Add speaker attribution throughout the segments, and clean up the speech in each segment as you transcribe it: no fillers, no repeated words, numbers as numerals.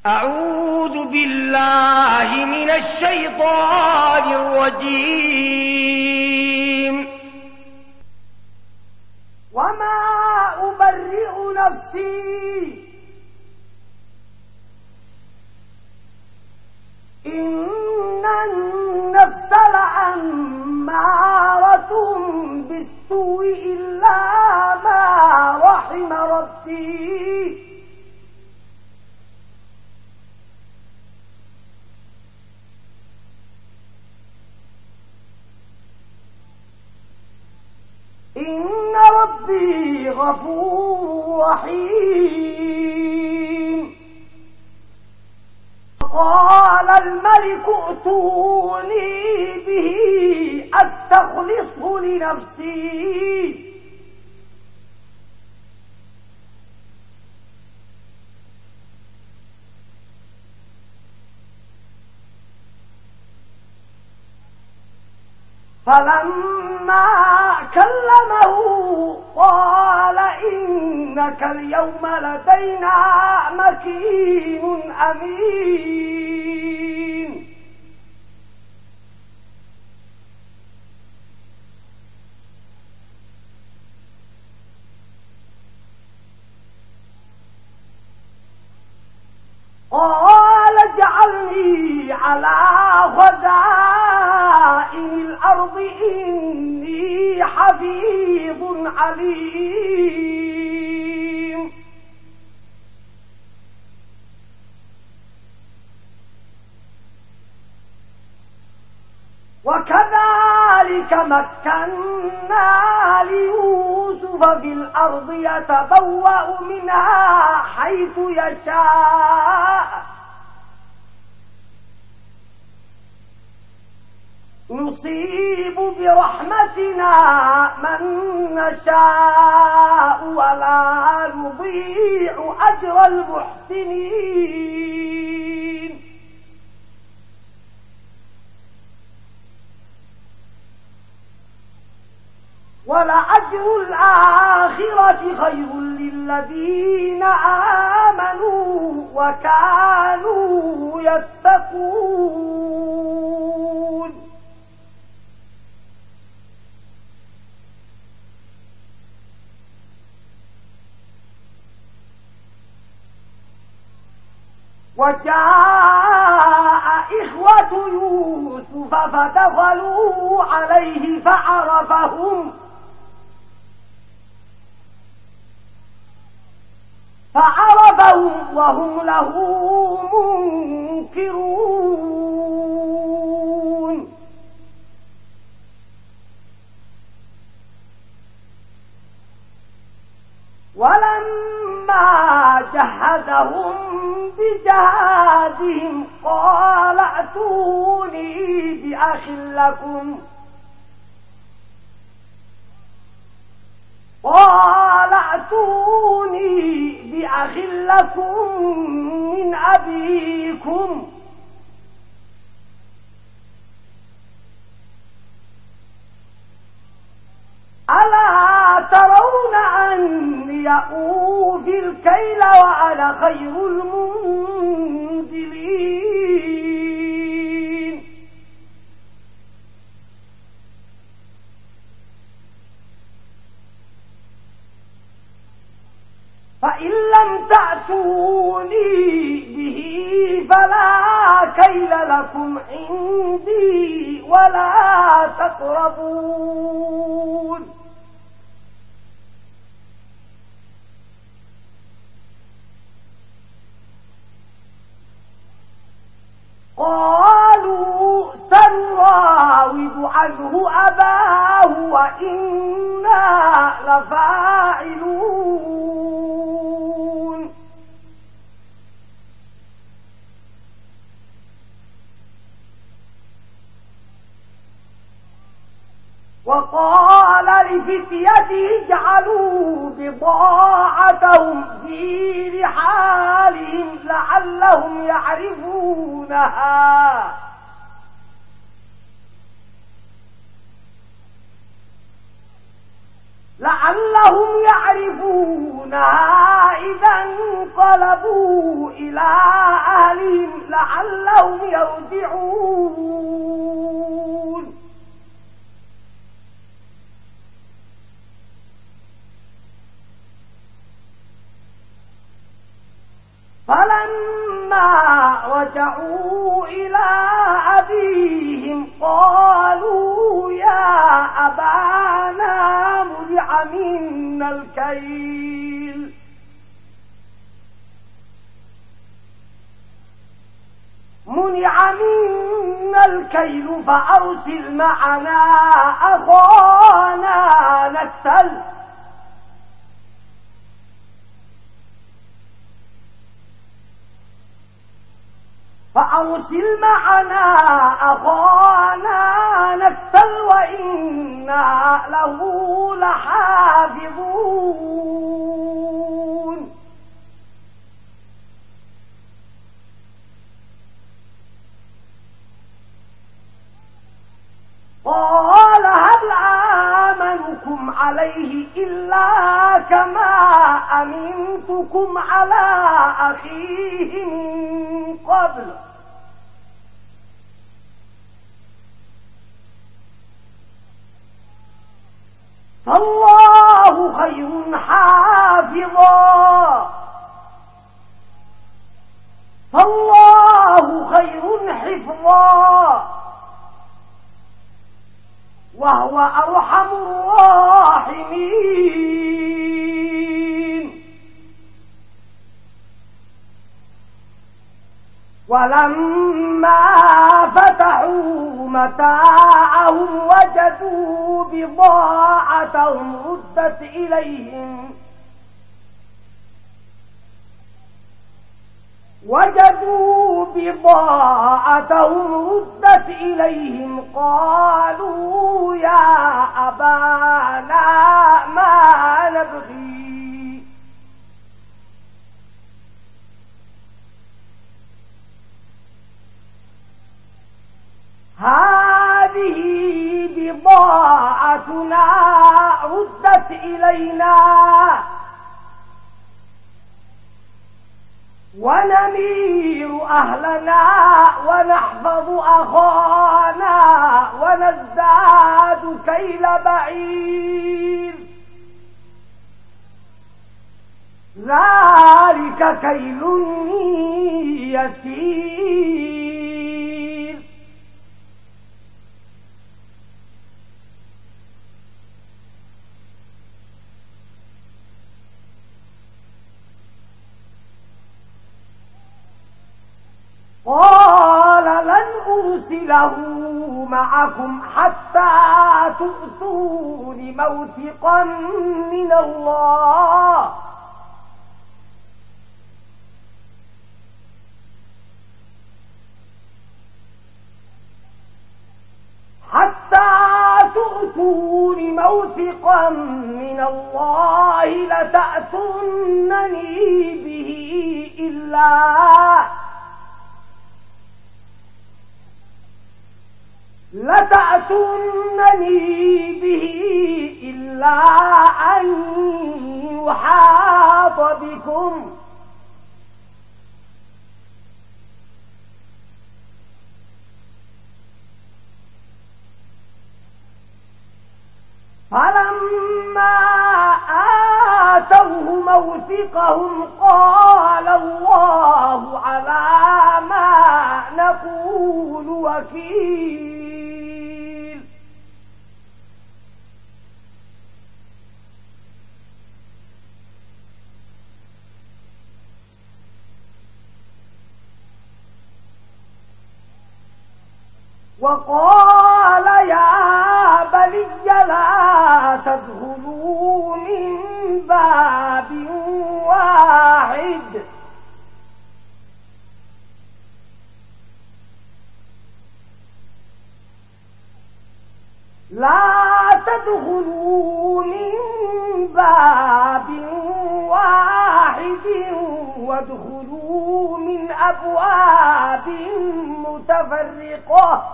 Speaker 1: أعوذ بالله من الشيطان الرجيم.
Speaker 2: وما أبرئ نفسي إن النفس لأمارة بالسوء إلا ما رحم ربي إن ربي غفور رحيم. قال الملك ائتوني به أستخلصه لنفسي فلما كلمه قال إنك اليوم لدينا مكين أمين. قال اجعلني على خزائن الأرض إني حفيظ عليم. وكذلك مكنا ليوسف في الأرض يتبوأ منها حيث يشاء نصيب برحمتنا من نشاء ولا نضيع أجر المحسنين. ولأجر الآخرة خير للذين آمنوا وكانوا يتقون. وجاء إخوة يوسف فدخلوا عليه فعرفهم وهم له منكرون. ولما جهزهم بجهازهم قال ائتوني بأخ لكم من أبيكم ألا ترون أني أوفي الكيل وأنا خير المنزلين. فإن لم تأتوني به فلا كيل لكم عندي ولا تقربون. قالوا سنراود عنه أباه وإنا لفاعلون. وقال لفتيته اجعلوا بضاعتهم في رحالهم لعلهم يعرفونها لعلهم يعرفونها إذا انقلبوا إلى أهلهم لعلهم يرجعون فلما رجعوا إلى أبيهم قالوا يا أبانا منع منا الكيل فأرسل معنا أخانا نكتل وإنا له لحافظون قال هل آمنكم عليه إلا كما أمنتكم على أخيه من قبل فالله خير حفظا وهو أرحم الراحمين ولما فتحوا متاعهم وجدوا بضاعتهم ردت إليهم قالوا يا أبانا ما نبغي هذه بضاعتنا ردت إلينا ونمير أهلنا ونحفظ أخانا ونزداد كيل بعير ذلك كيل يسير قال لن أرسله معكم حتى تؤتون موثقا من الله لتأتونني به إلا أن يحاط بكم فلما آتوه موثقهم قال الله على ما نقول وكيل وقال يا بني لا تدخلوا من باب واحد وادخلوا من أبواب متفرقة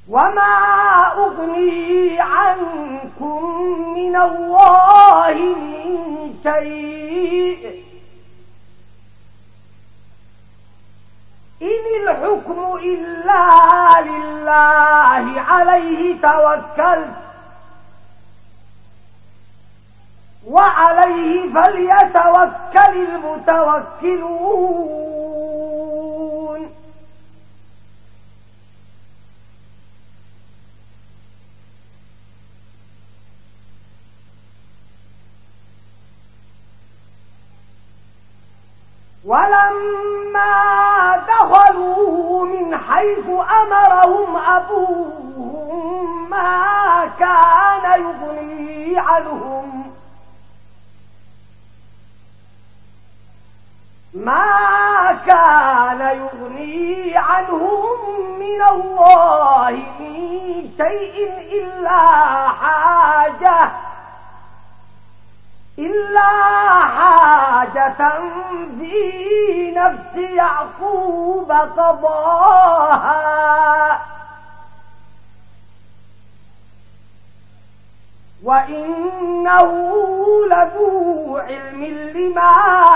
Speaker 2: وما أغني عنكم من الله من شيء إن الحكم إلا لله عليه توكلت وعليه فليتوكل المتوكلون ولما دخلوا من حيث أمرهم أبوهم ما كان يغني عنهم من الله من شيء إلا حاجة في نفس يعقوب قضاها وإنه لذو علم لما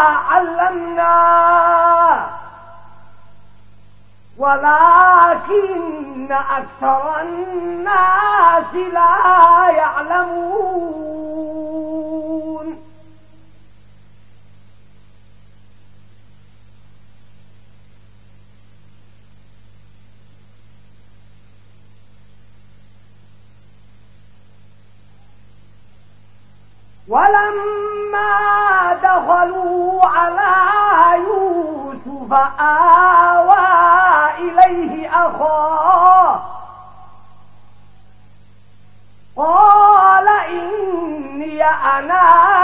Speaker 2: علمناه ولكن أكثر الناس لا يعلمون ولما دخلوا على يوسف آوى إليه أخاه قال إني أنا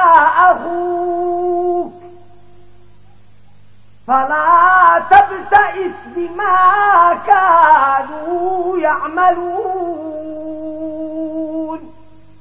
Speaker 2: أخوك فلا تبتئس بما كانوا يعملون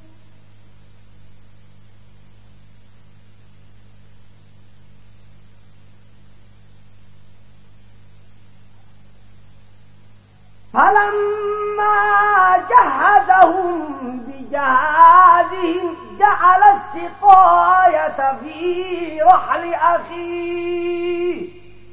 Speaker 2: فلما جهزهم بجهازهم جعل السقاية في رحل أخيه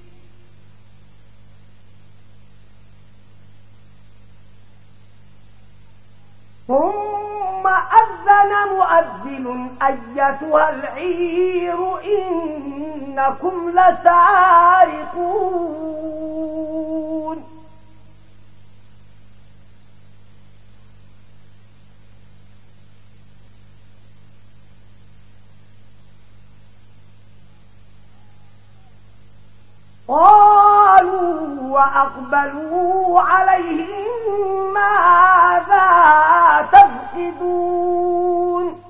Speaker 2: ثم أذن مؤذن أيتها العير إنكم لسارقون قالوا وأقبلوا عليهم ماذا تفقدون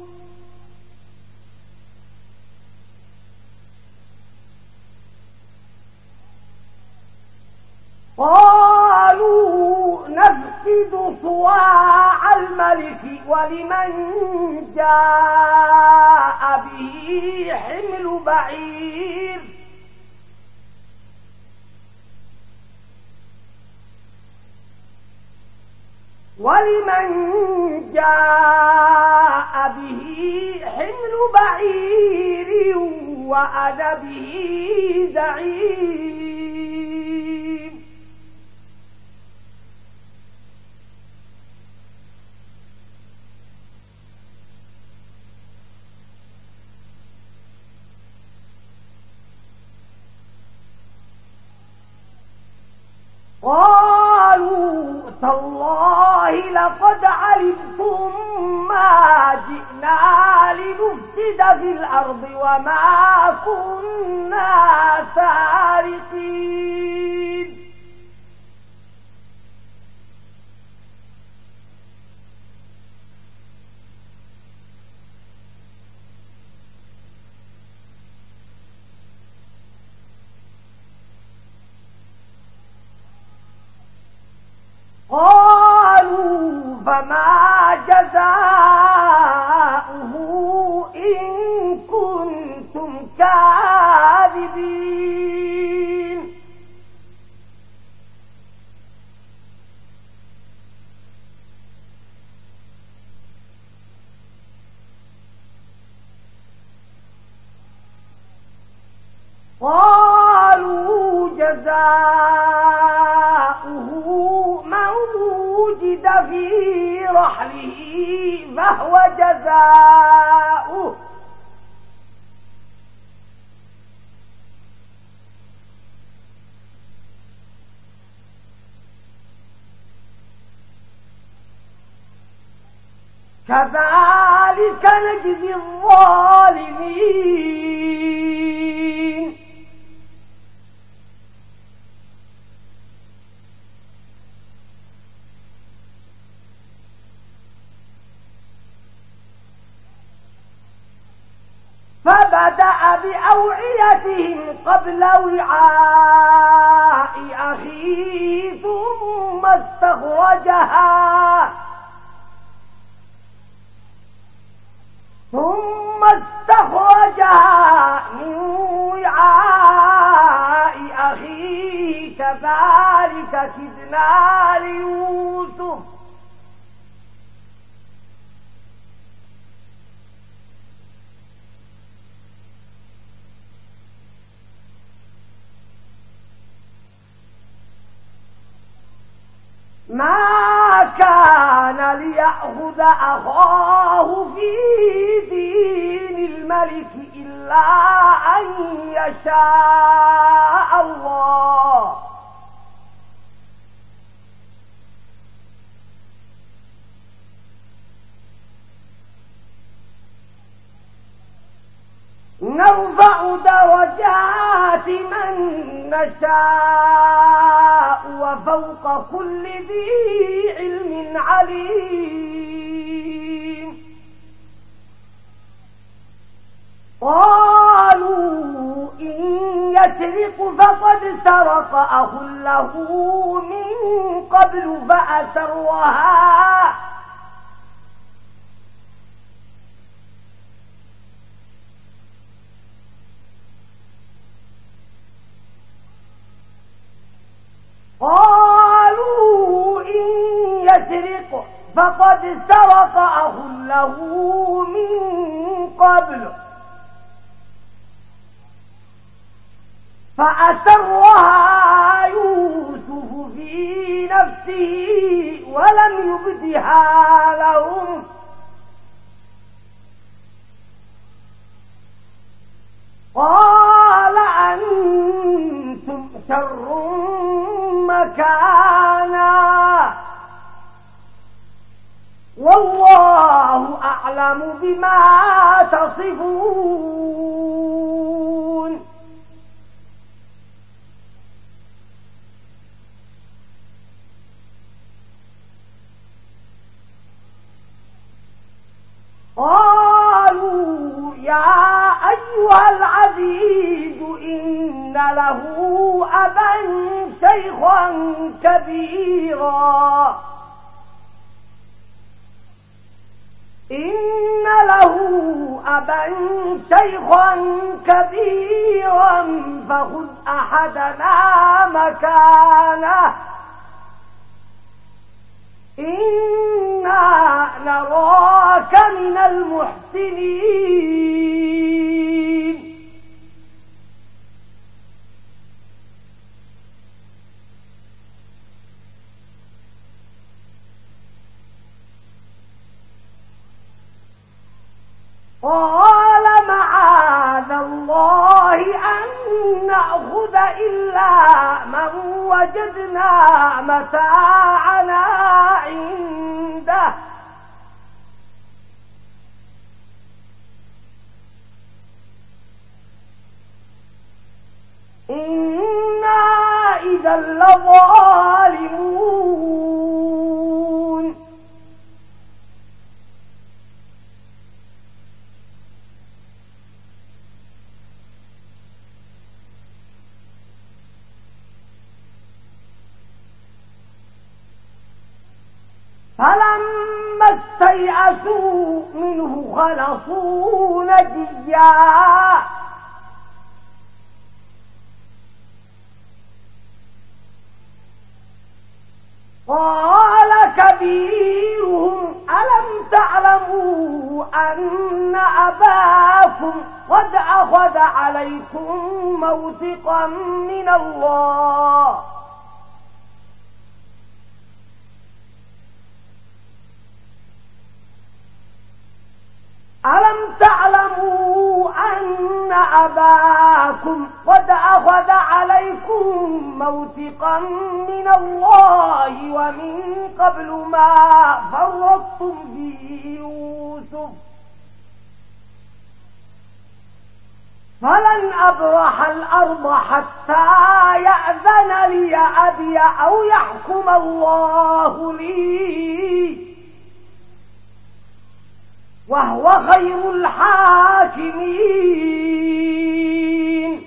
Speaker 2: قالوا نفقد صواع الملك ولمن جاء به حمل بعير وأنا به زعيم قالوا تالله لقد علمتم ما جئنا لنفسد في الأرض وما كنا سارقين قالوا فما جزاؤه إن كنتم كاذبين كذلك نجزي الظالمين فبدأ بأوعيتهم قبل وعاء أخيه ثم استخرجها من وعاء أخيه كذلك كدنا ليوسف ما كان ليأخذ أخاه في دين الملك إلا أن يشاء الله نرفع درجات من نشاء وفوق كل ذي علم عليم قالوا إن يسرق فقد سرق أخ له من قبل فأسرها فقد سرق أخ له من قبل فأسرها يوسف في نفسه ولم يبدها لهم قال أنتم شر مكانا والله أعلم بما تصفون قالوا يا أيها العزيز إن له أبا شيخا كبيرا إن له أبا شيخا كبيرا فخذ أحدنا مكانه إنا نراك من المحسنين قال معاذ الله أن نأخذ إلا من وجدنا متاعنا عنده إنا إذا لظالمون فلما استيأسوا منه خلصوا نجيا قال كبيرهم ألم تعلموا أن أباكم قد أخذ عليكم موثقا من الله ألم تعلموا أن أباكم أباكم قد أخذ عليكم موثقا من الله ومن قبل ما فرطتم في يوسف فلن أبرح الأرض حتى يأذن لي أبي أو يحكم الله لي وهو خير الحاكمين.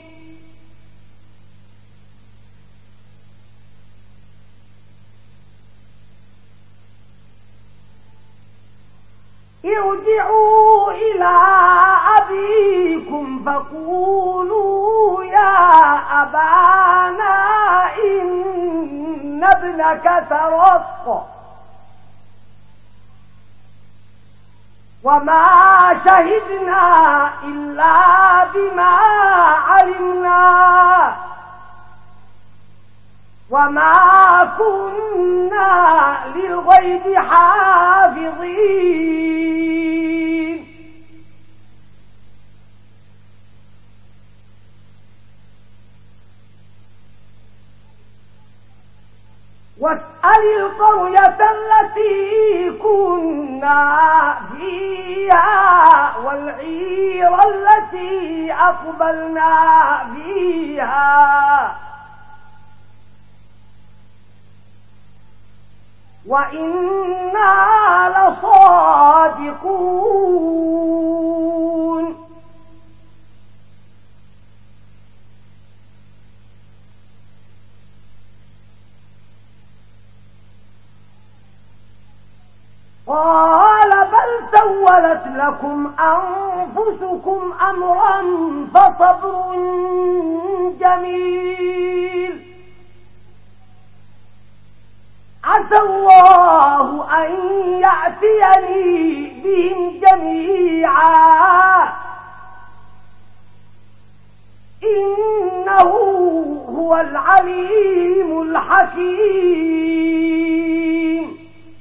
Speaker 2: ارجعوا إلى أبيكم فقولوا يا أبانا إن ابنك سرق وما شهدنا إلا بما علمنا وما كنا للغيب حافظين. واسأل القرية التي كنا فيها والعير التي أقبلنا فيها وإنا لصادقون. قال بل سولت لكم أنفسكم أمرا فصبر جميل عسى الله أن يأتيني بهم جميعا إنه هو العليم الحكيم.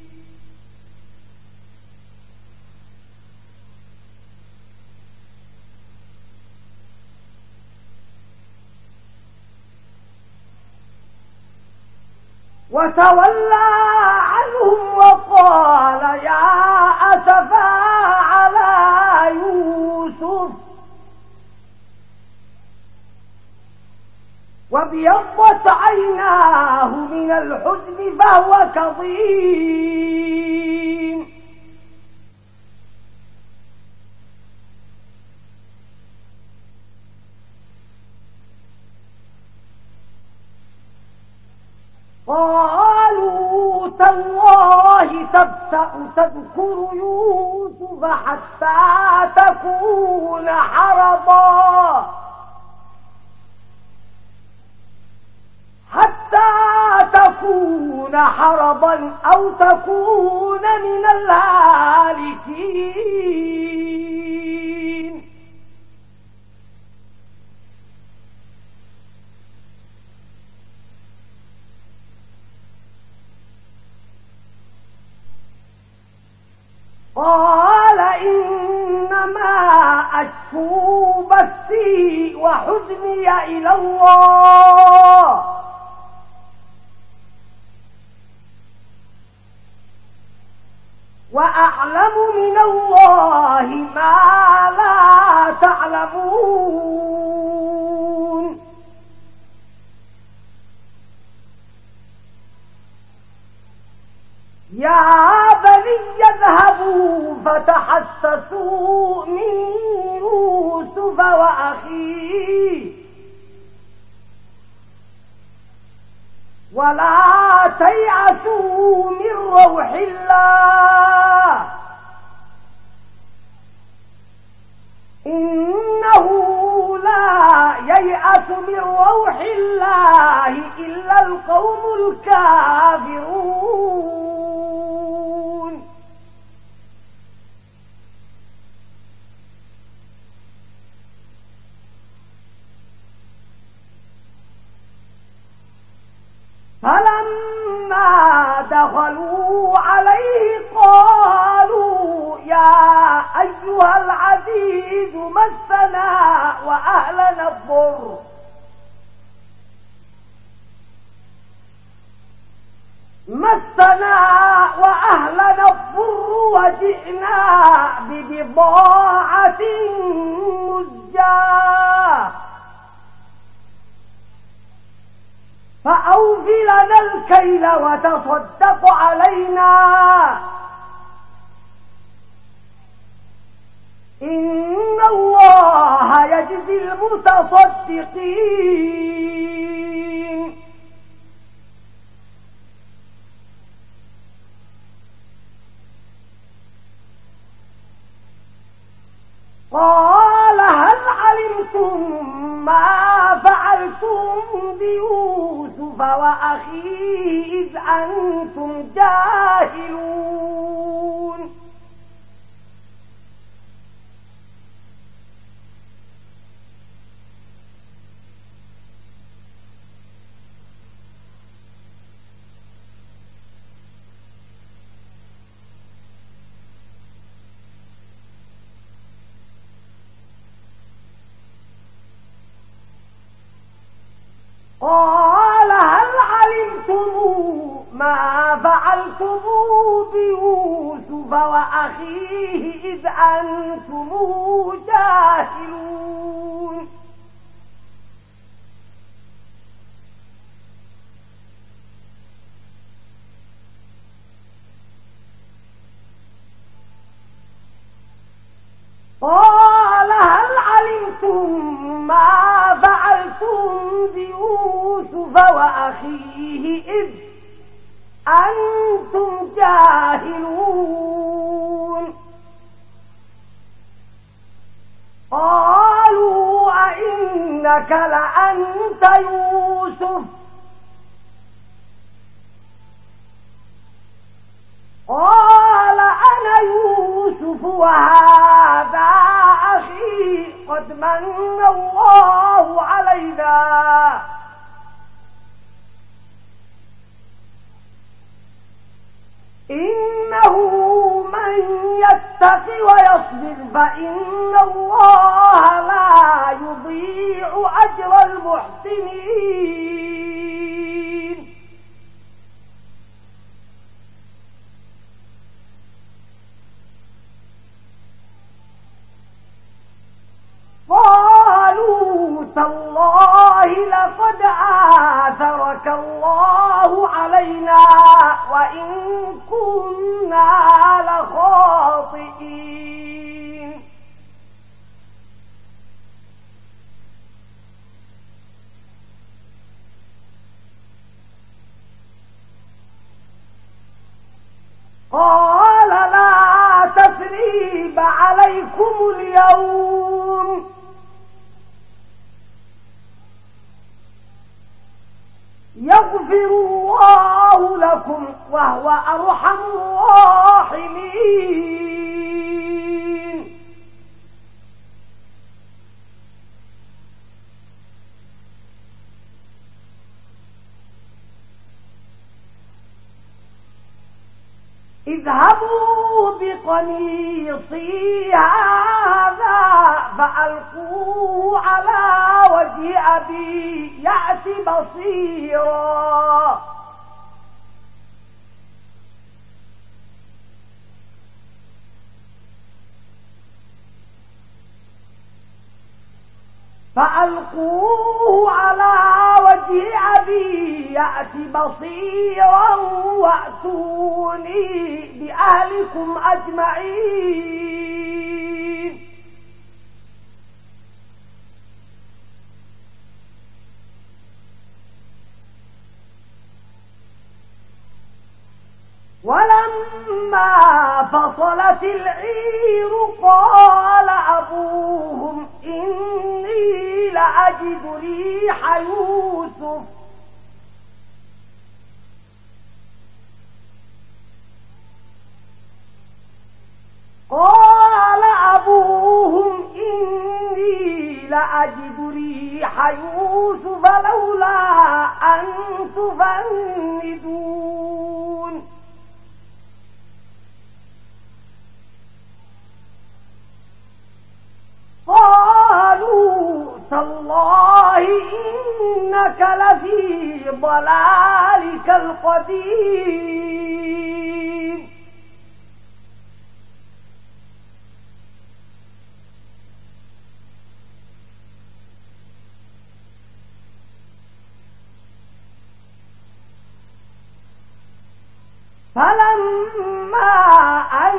Speaker 2: وتولى عنهم وقال يا أسفا على يوسف وابيضت عيناه من الحزن فهو كظيم. قالوا تالله تبتأ تذكر يوسف حتى تكون حرضا أو تكون من الهالكين. قال إنما أشكو بثي وحزني إلى الله وأعلم من الله ما لا تعلمون. يا بني اذهبوا فتحسسوا من يوسف وأخيه ولا تيأسوا من روح الله إنه لا ييأس من روح الله إلا القوم الكافرون. فلما دخلوا عليه قالوا يا أيها العزيز مسنا وأهلنا الضر مسنا وأهلنا الضر وجئنا ببضاعة مزجاة فأوف لنا الكيل وتصدق علينا إن الله يجزي المتصدقين قال هل علمتم ما فعلتم بيوسف وأخيه إذ أنتم جاهلون قال هل علمتم ما فعلتم بيوسف وأخيه إذ أنتم جاهلون قال هل علمتم ما فعلتم بيوسف وأخيه إذ أنتم جاهلون قالوا أئنك لأنت يوسف قال أنا يوسف وهذا أخي قد من الله علينا إنه من يتق ويصبر فإن الله لا يضيع أجر المحسنين قالوا تالله لقد آثرك الله علينا وإن كنا لخاطئين قال لا تثريب عليكم اليوم يغفر الله لكم وهو أرحم الراحمين اذهبوا بقميصي هذا فألقوه على وجه أبي يأت بصيرا فألقوه على وجه أبي يأت بصيرا وأتوني بأهلكم أجمعين ولما فصلت العير قال أبوهم إني لأجد ريح يوسف قال أبوهم إني لأجد ريح يوسف لولا أن تفندون قالوا ضلالك القديم فلما أن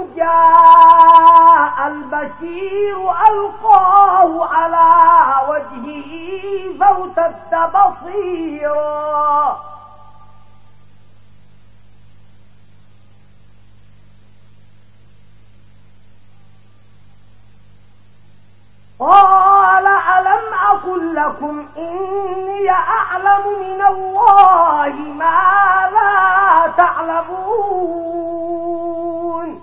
Speaker 2: جاء البشير ألقاه على وجهه فارتد بصيرا قال ألم أقل لكم إني أعلم من الله ما لا تعلمون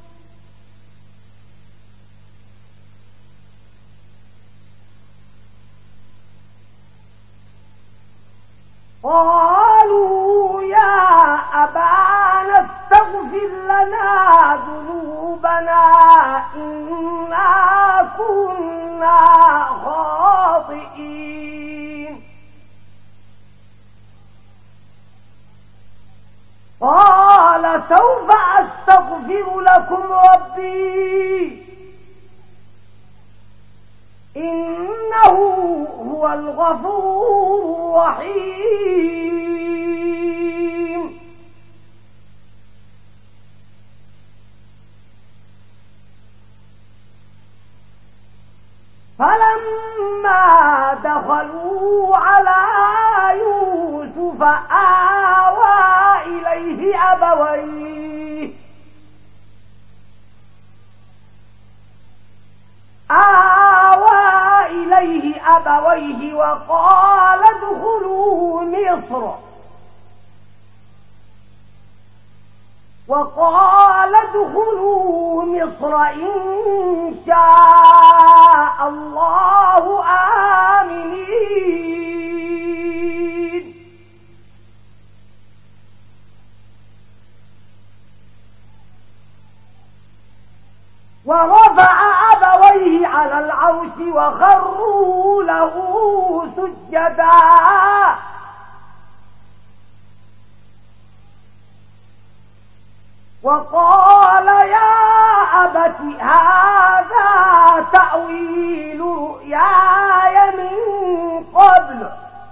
Speaker 2: قالوا يا أبانا استغفر لنا ذنوبنا إنا كنا خاطئين قال سوف أستغفر لكم ربي إنه هو الغفور الرحيم فلما دخلوا على يوسف آوى إليه أبويه وقال ادخلوا مصر إن شاء الله آمنين ورفع أبويه على العرش وخروا له سجدا وقال يا أبت هذا تأويل رؤياي من قبل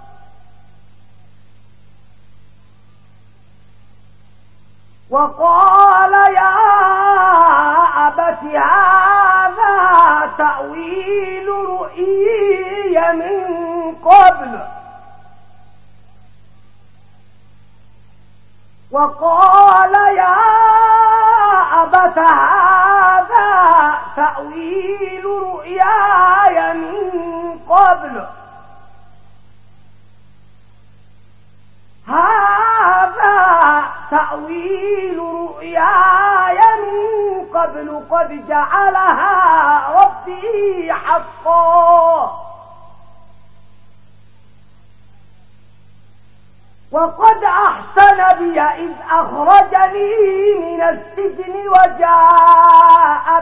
Speaker 2: وقال يا أبت هذا تأويل رؤياي من قبل قد جعلها ربي حقا وقد أحسن بي إذ أخرجني من السجن وجاء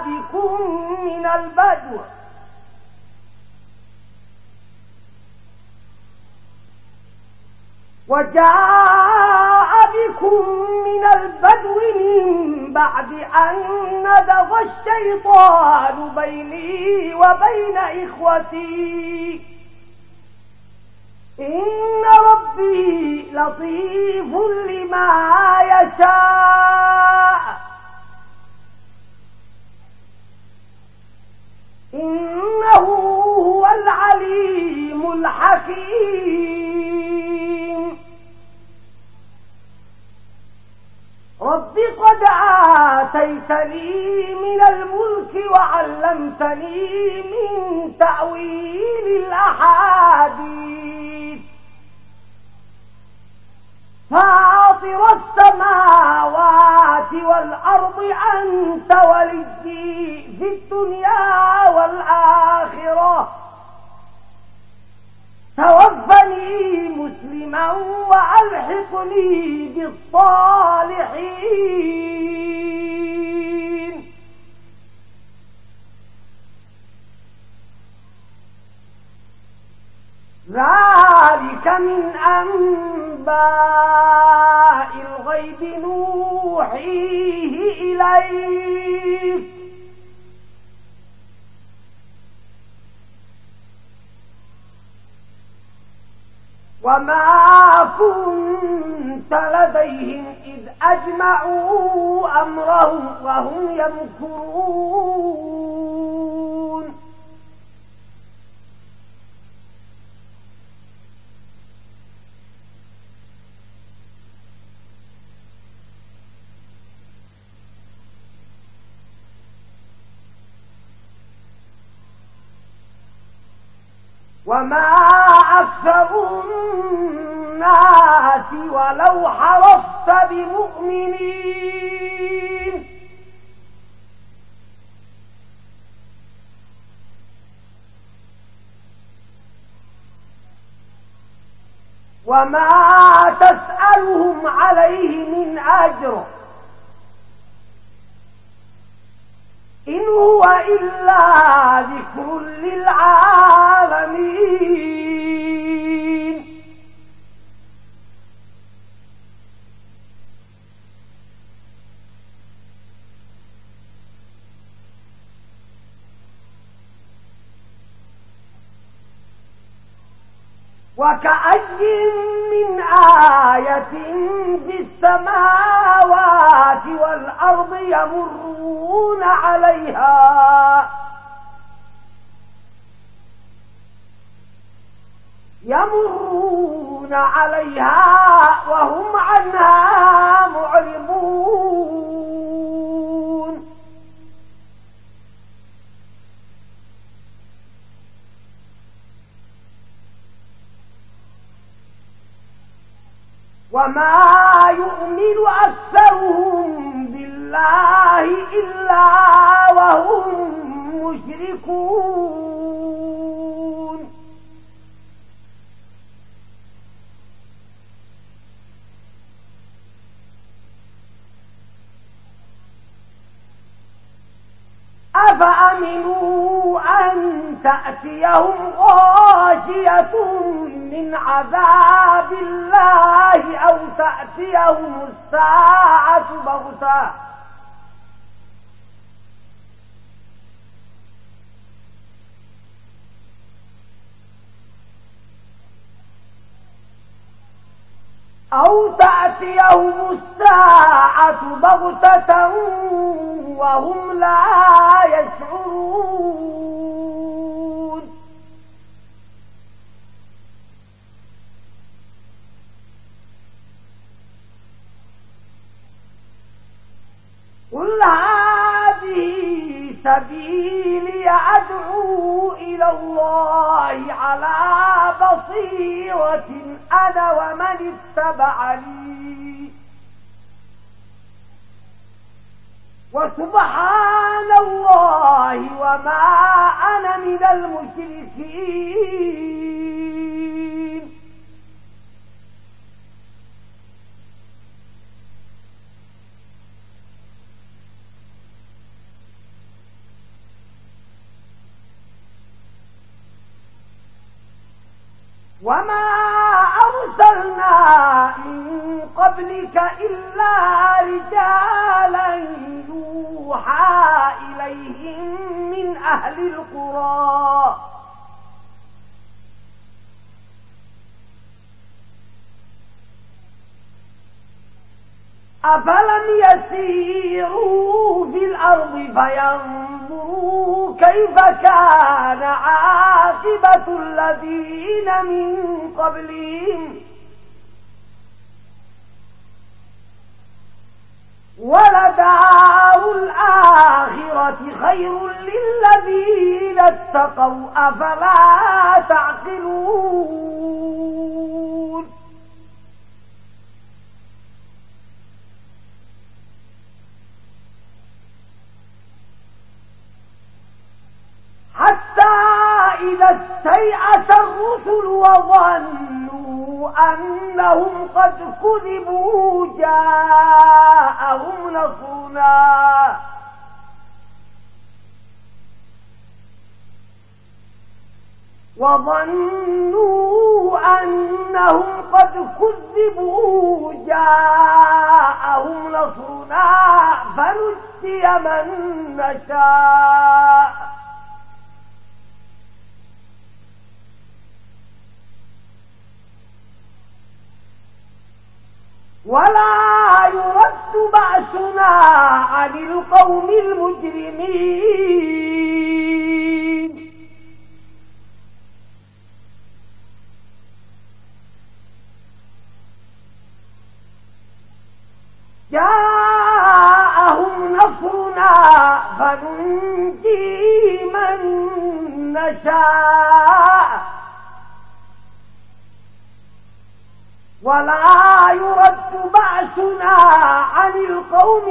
Speaker 2: بكم من البدو من بعد أن نزغ الشيطان بيني وبين إخوتي إن ربي لطيف لما يشاء إنه هو العليم الحكيم رب قد آتيتني من الملك وعلمتني من تأويل الأحاديث فاطر السماوات والأرض أنت وليي في الدنيا والآخرة توفني مسلما وألحقني بالصالحين ذلك من أنباء نوحيه إليك وما كنت لديهم إذ أجمعوا أمرهم وهم يمكرون وما أكثر الناس ولو حرصت بمؤمنين وما تسألهم عليه من أجر إن هو إلا ذكر للعالمين وكأي من آية في السماوات والأرض يمرون عليها وهم عنها معرضون وما يؤمن أكثرهم بالله إلا وهم مشركون أفأمنوا أن تأتيهم غاشية من عذاب الله أو تأتيهم الساعة بغتة وهم لا يشعرون قل هذه سبيلي أدعو إلى الله على بصيرة أنا ومن اتبعني وسبحان الله وما أنا من المشركين وما أرسلنا من قبلك إلا رجالا يوحى إليهم من أهل القرى أفلم يسيروا في الأرض فينظروا كيف كان عاقبة الذين من قبلهم ولدار الآخرة خير للذين اتقوا أفلا تعقلون حتى إذا استيأس الرسل وظنوا أنهم قد كذبوا جاءهم نصرنا وظنوا أنهم قد كذبوا جاءهم نصرنا فنجي من نشاء ولا يرد بأسنا عن القوم المجرمين جاءهم نصرنا فننجي من نشاء ولا يرد بأسنا عن القوم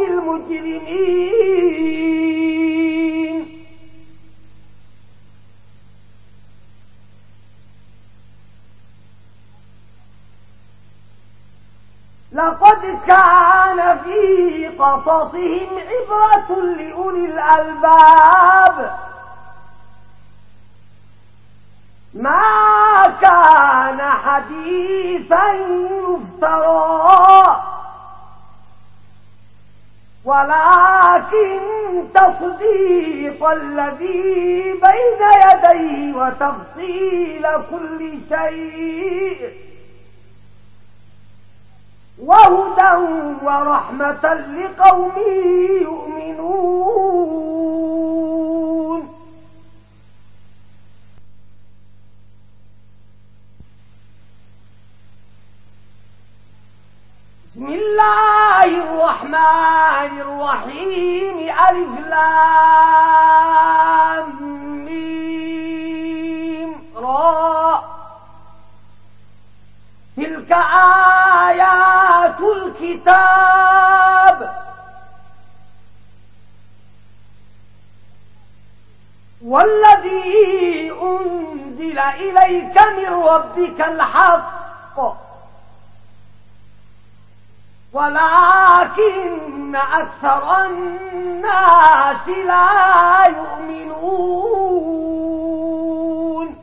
Speaker 2: المجرمين لقد كان في قصصهم عبرة لأولي الألباب ما كان حديثا يفترى ولكن تصديق الذي بين يديه وتفصيل كل شيء وهدى ورحمة لقوم يؤمنون بسم الله الرحمن الرحيم ألف لام ميم را تلك آيات الكتاب والذي أنزل إليك من ربك الحق ولكن أكثر الناس لا يؤمنون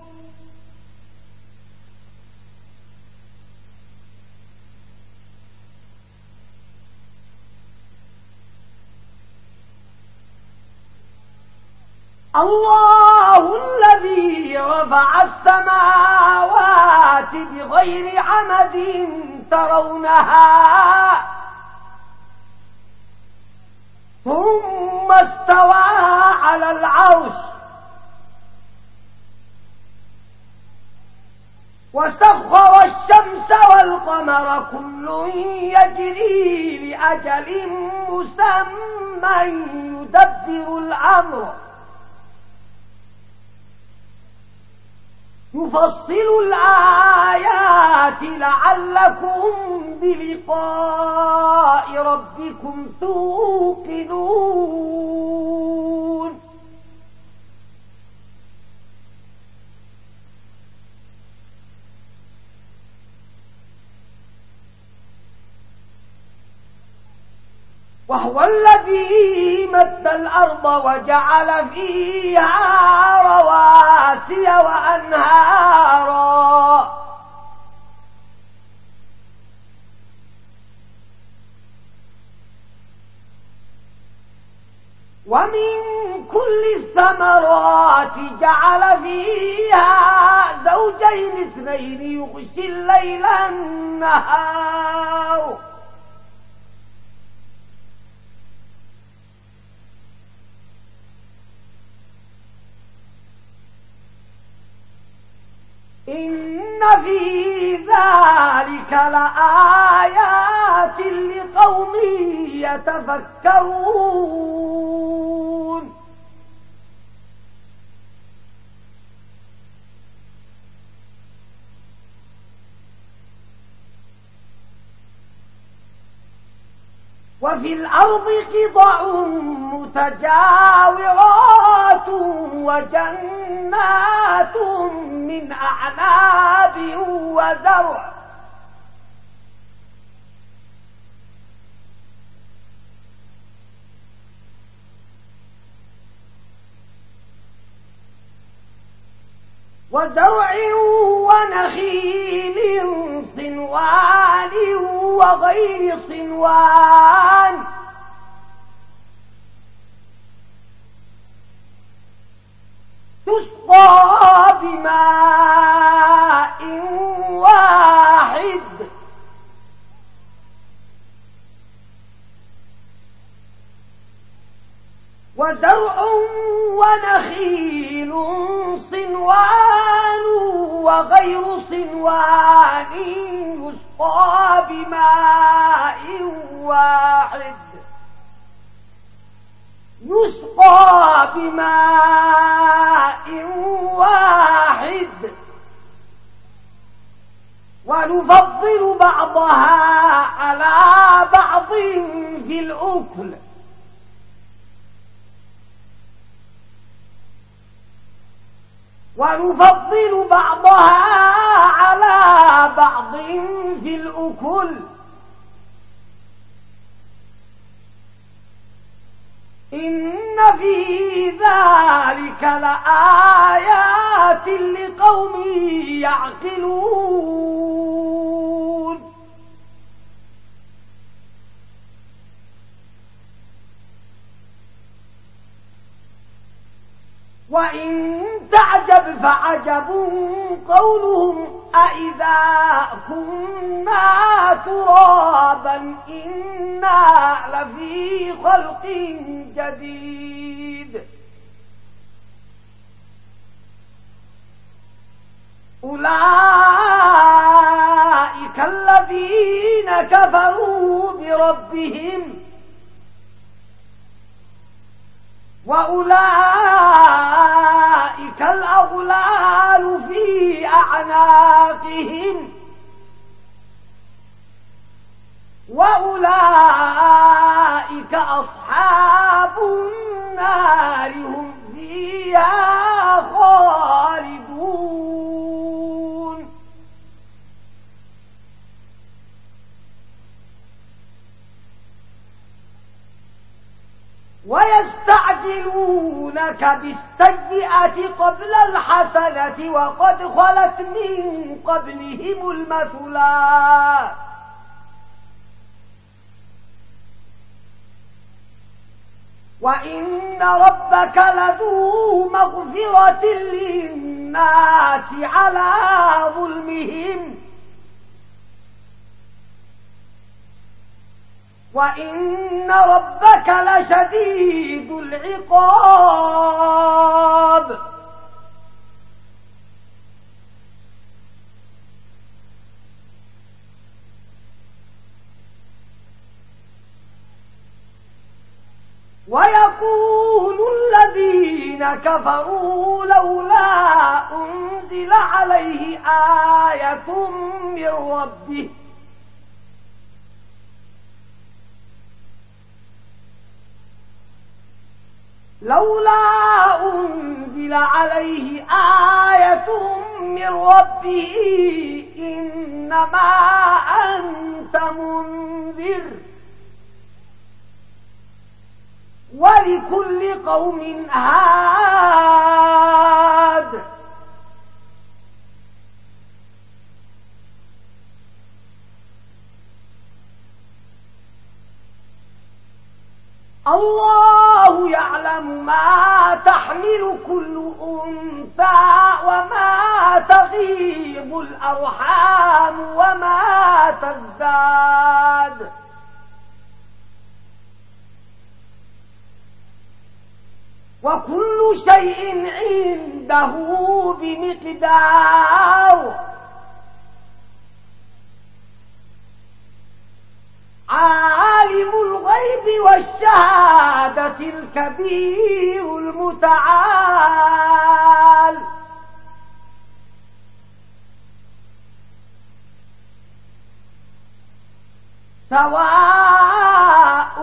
Speaker 2: الله الذي رفع السماوات بغير عمد ترونها ثم استوى على العرش وسخر الشمس والقمر كل يجري لأجل مسمى يدبر الأمر يفصل الآيات لعلكم بلقاء ربكم توقنون وهو الذي مد الأرض وجعل فيها رواسي وأنهارا ومن كل الثمرات جعل فيها زوجين اثنين يغشي الليل النهار إن في ذلك لآيات لقوم يتفكرون وفي الأرض قطع متجاورات وجنات من أعناب وزرع ونخيل صنوان صنوان وغير صنوان تسقى بماء واحد وزرع ونخيل صنوان وغير صنوان يسقى بماء واحد يسقى بماء واحد ونفضل بعضها على بعض في الأكل ونفضل بعضها على بعض في الأكل إن في ذلك لآيات لقوم يعقلون وإن تعجب فعجب قولهم أإذا كنا ترابا إنا لفي خلق جديد أولئك الذين كفروا بربهم وأولئك الأغلال في أعناقهم وأولئك أصحاب النار هم فيها خالدون ويستعجلونك بالسيئة قبل الحسنة وقد خلت من قبلهم المثلات وإن ربك لذو مغفرة للناس على ظلمهم وإن ربك لشديد العقاب ويقول الذين كفروا لولا أنزل عليه آية من ربه لولا أنزل عليه آية من ربه إنما أنت منذر ولكل قوم هاد الله يعلم ما تحمل كل أنثى وما تغيض الأرحام وما تزداد وكل شيء عنده بمقدار عالم الغيب والشهادة الكبير المتعال سواء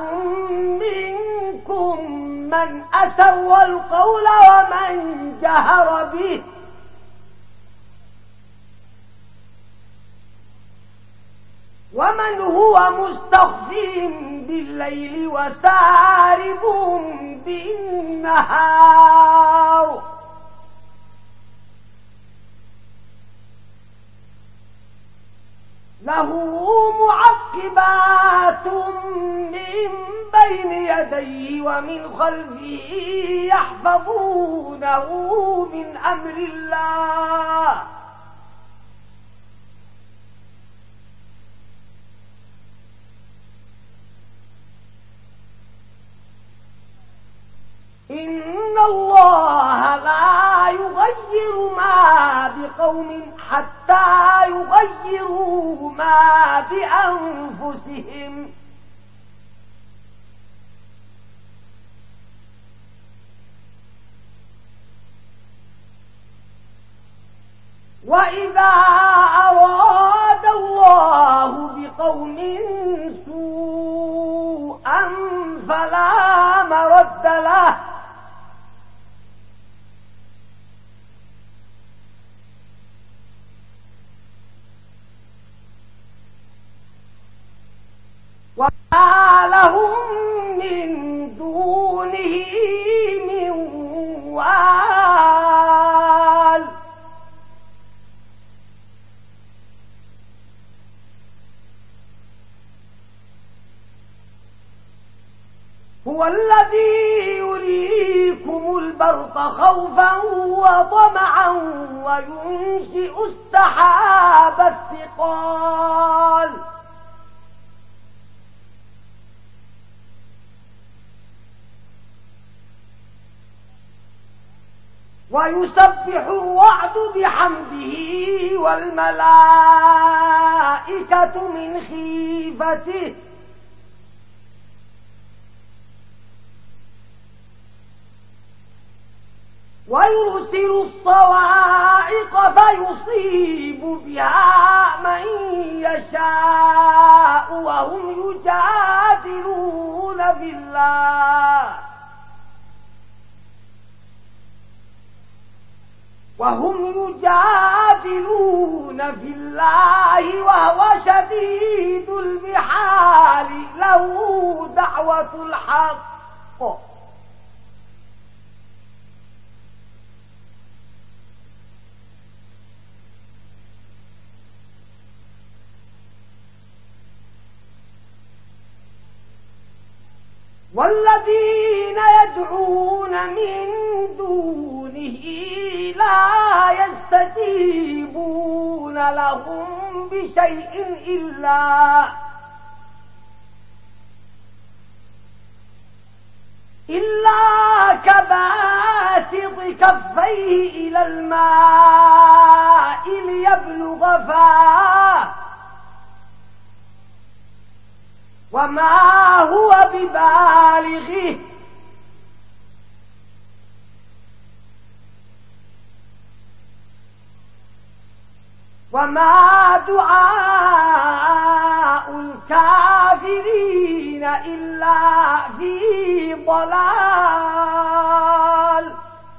Speaker 2: منكم من أسر القول ومن جهر به ومن هو مستخف بالليل وسارب بالنهار له معقبات من بين يديه ومن خلفه يحفظونه من أمر الله إن الله لا يغير ما بقوم حتى يغيروا ما بأنفسهم وإذا أراد الله بقوم سوءا فلا مرد له وما لهم من دونه من وال هو الذي يريكم البرق خوفا وطمعا وينشئ السحاب الثقال ويسبح الرعد بحمده والملائكة من خيفته ويرسل الصواعق فيصيب بها من يشاء وهم يجادلون في الله وهو شديد المحال له دعوة الحق والذين يدعون من دونه لا يستجيبون لهم بشيء إلا كباسط كفيه إلى الماء ليبلغ فاه وما هو ببالغه وما دعاء الكافرين إلا في ضلال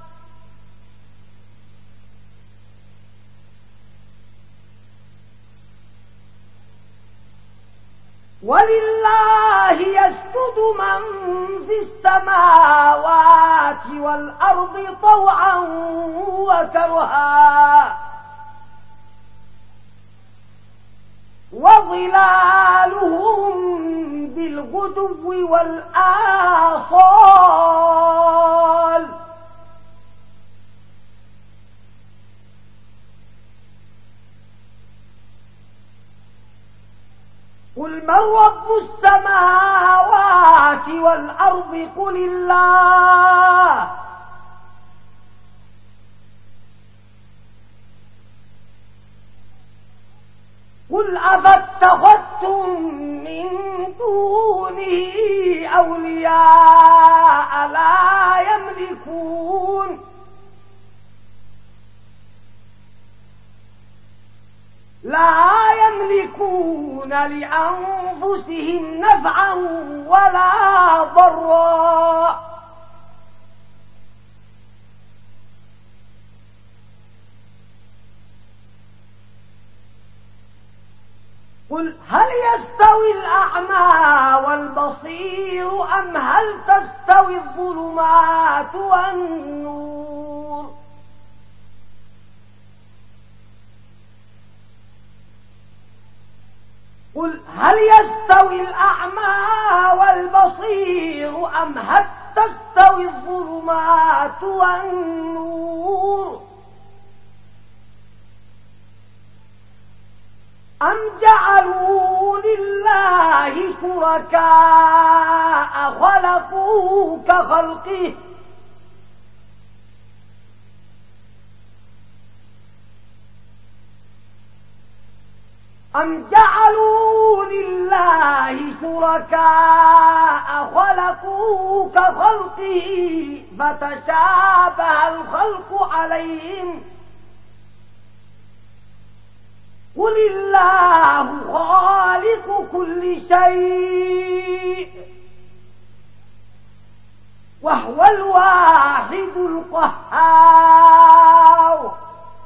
Speaker 2: ولله يسجد من في السماوات والأرض طوعا وكرها وظلالهم بالغدو والآصال قل من رب السماوات والأرض قل الله قل أفاتخذتم من دونه أولياء لا يملكون لأنفسهم نفعا ولا ضرا قل هل يستوي الأعمى والبصير أم هل تستوي الظلمات والنور قل هل يستوي الأعمى والبصير أم هل تستوي الظلمات والنور أم جعلوا لله شركاء خلقوا كخلقه أم جعلوا لله شركاء خلقوا كخلقه فتشابه الخلق عليهم قل الله خالق كل شيء وهو الواحد القهار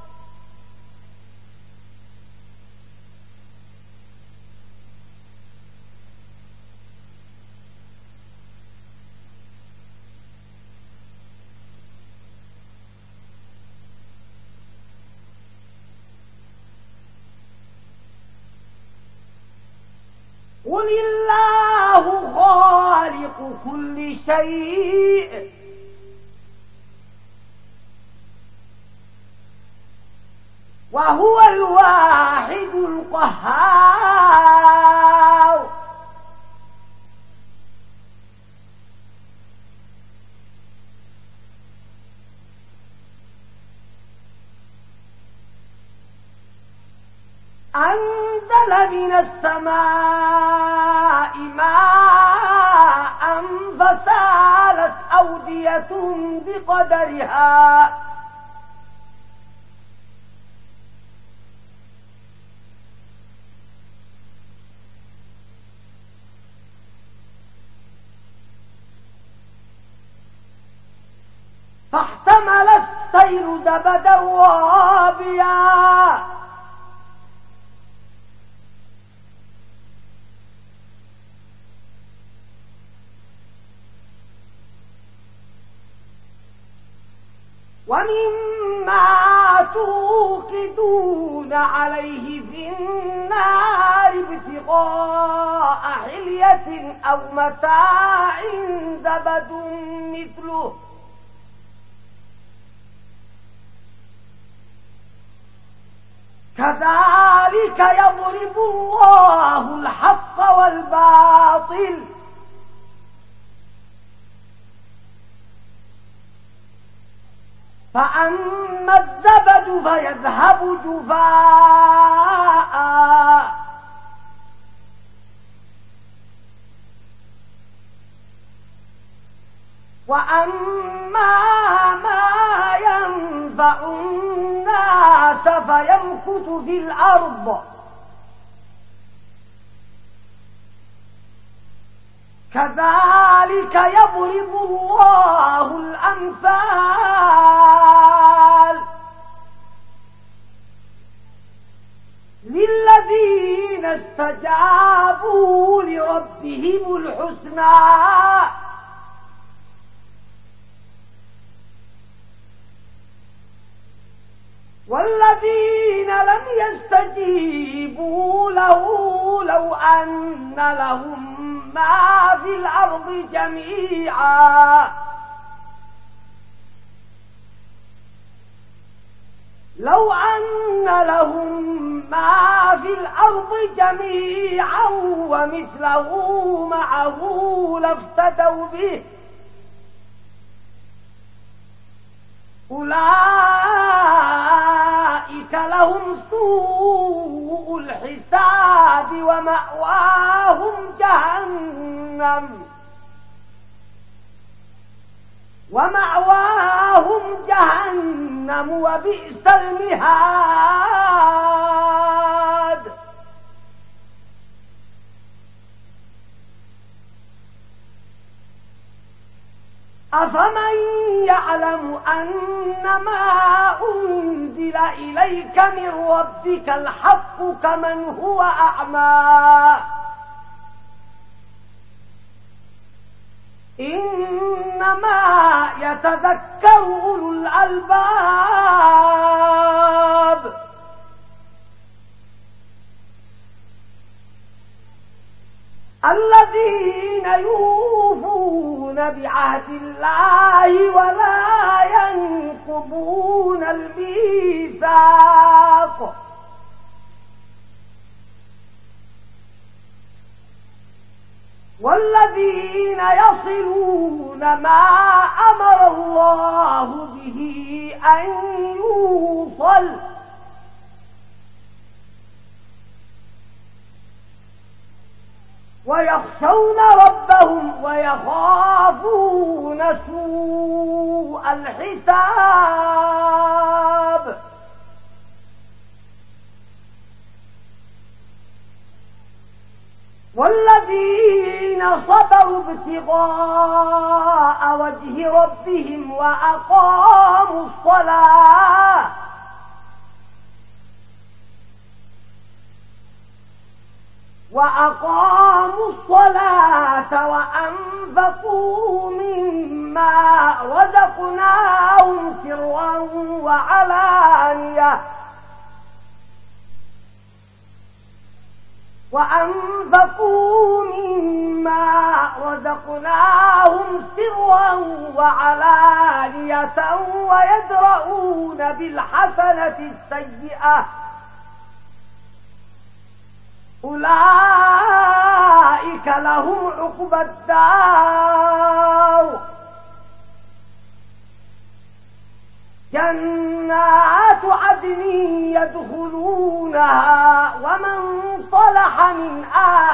Speaker 2: قل الله خالق كل شيء وهو الواحد القهار أنزل من السماء ماء فسالت أودية بقدرها فاحتمل السيل زبدا رابيا ومما توقدون عليه في النار ابتغاء حلية أو متاع زبد مثله كذلك يضرب الله الحق والباطل فأما الزبد فيذهب جفاء وأما ما ينفع الناس فيمكث في الأرض كذلك يضرب الله الأمثال للذين استجابوا لربهم الحسنى والذين لم يستجيبوا له لو أن لهم ما في الأرض جميعا لو أن لهم ما في الأرض جميعا ومثله معه لافتدوا به أولئك لهم سوء الحساب ومأواهم جهنم وبئس المهاد أفمن يعلم أنما أنزل إليك من ربك الحق كمن هو أعمى إنما يتذكر أولو الألباب. 。 . 。 . 。 . 。 . 。 . 。 . 。 . 。 . 。 . 。 . 。 。 . 。 。 . 。 。 。 。 。 。 。 。 。 。 。 。 。 。 。 。 。 。 。 。 。 。 。 。 。 。 . الذين يوفون بعهد الله ولا ينقضون الميثاق والذين يصلون ما أمر الله به أن يوصل ويخشون ربهم ويخافون سوء الحساب والذين صبروا ابتغاء وجه ربهم وأقاموا الصلاة وأنفقوا مما رزقناهم سرا وعلانية ويدرؤون بالحسنة السيئة أولئك لهم عقبى الدار جنات عدن يدخلونها ومن صلح من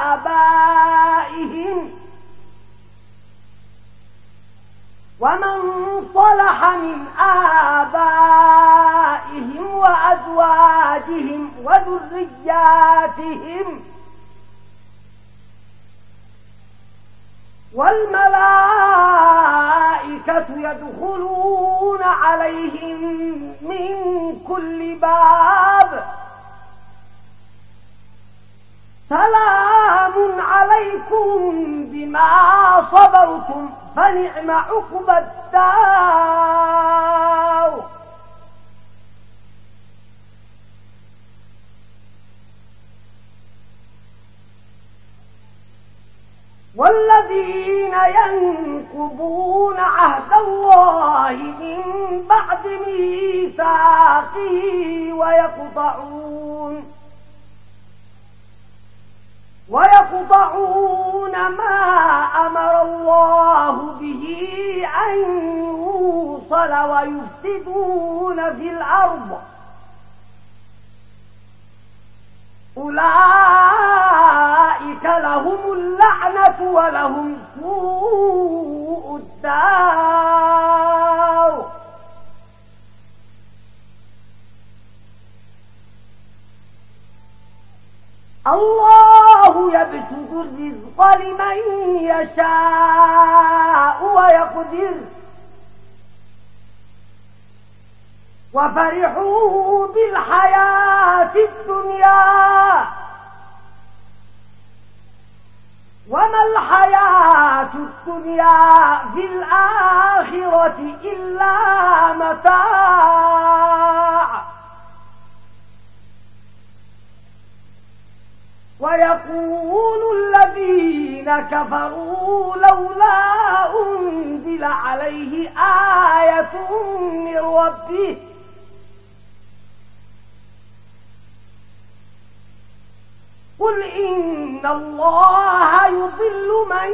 Speaker 2: آبائهم وأزواجهم وذرياتهم والملائكة يدخلون عليهم من كل باب سلام عليكم بما صبرتم فنعم عقبى الدار والذين ينقضون عهد الله من بعد ميثاقه ويقطعون ما أمر الله به أن يوصل ويفسدون في الأرض أولئك لهم اللعنة ولهم سوء الدار الله يبسط الرزق لمن يشاء ويقدر وفرحوا بالحياة الدنيا وما الحياة الدنيا في الآخرة إلا متاع ويقول الذين كفروا لولا أنزل عليه آية من ربه قل إن الله يضل من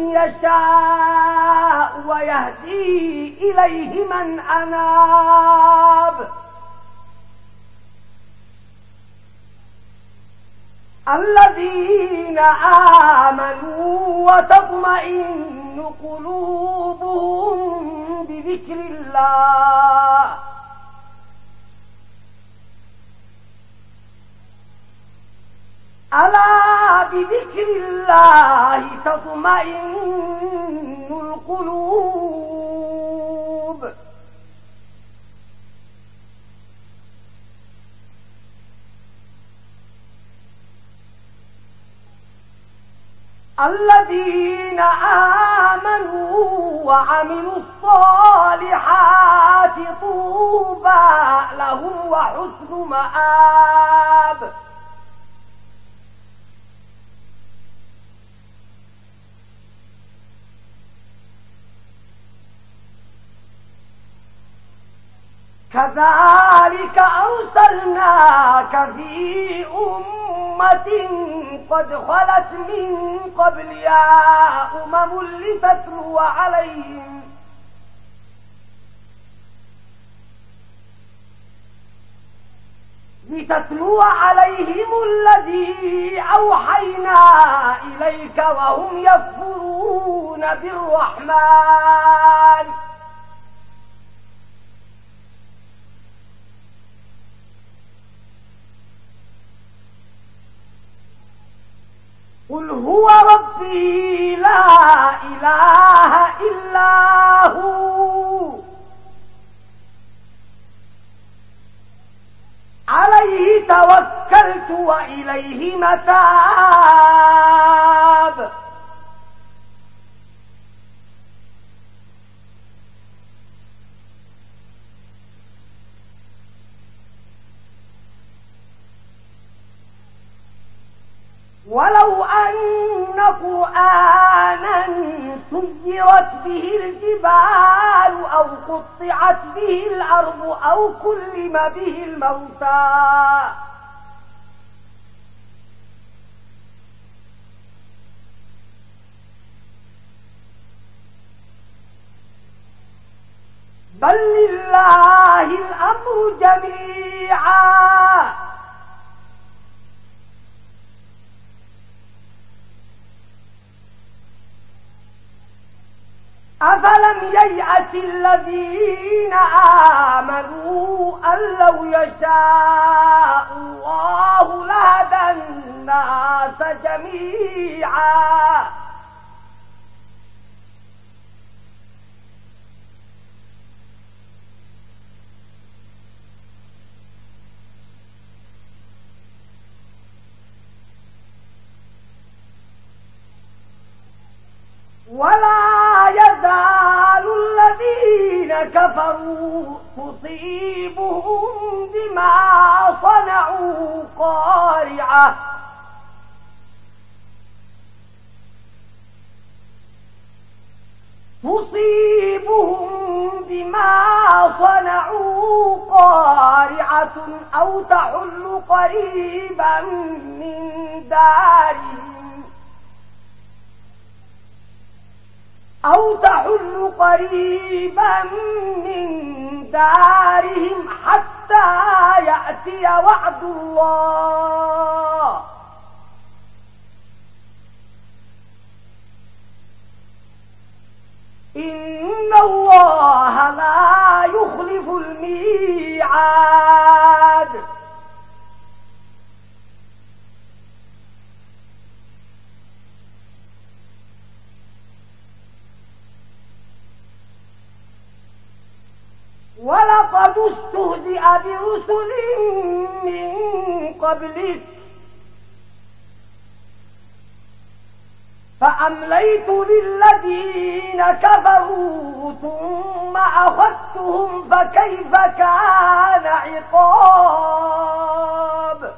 Speaker 2: يشاء ويهدي إليه من أناب الذين آمنوا وتطمئن قلوبهم بذكر الله ألا بذكر الله تطمئن القلوب الذين آمنوا وعملوا الصالحات طوبى لهم وحسن مآب كذلك أرسلناك في أمة قد خلت من قبلها أمم لتتلو عليهم الذي أوحينا إليك وهم يكفرون بالرحمن قل هو ربي لا إله إلا هو عليه توكلت وإليه متاب ولو أن قرآنا سيرت به الجبال أو قطعت به الأرض أو كلم به الموتى بل لله الأمر جميعا أفلم ييأس الذين آمنوا أن لو يشاء الله لهدى الناس جميعا ولا يزال الذين كفروا تصيبهم بما صنعوا قارعة أو تحل قريبا من دارهم حتى يأتي وعد الله إن الله لا يخلف الميعاد ولقد استهزئ برسل من قبلك فأمليت للذين كفروا ثم أخذتهم فكيف كان عقاب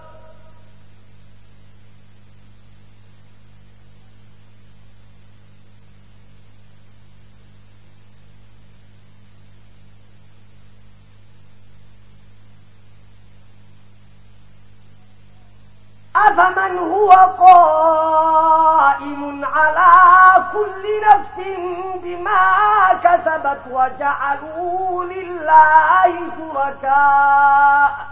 Speaker 2: أفمن هو قائم على كل نفس بما كسبت وجعلوا لله شركاء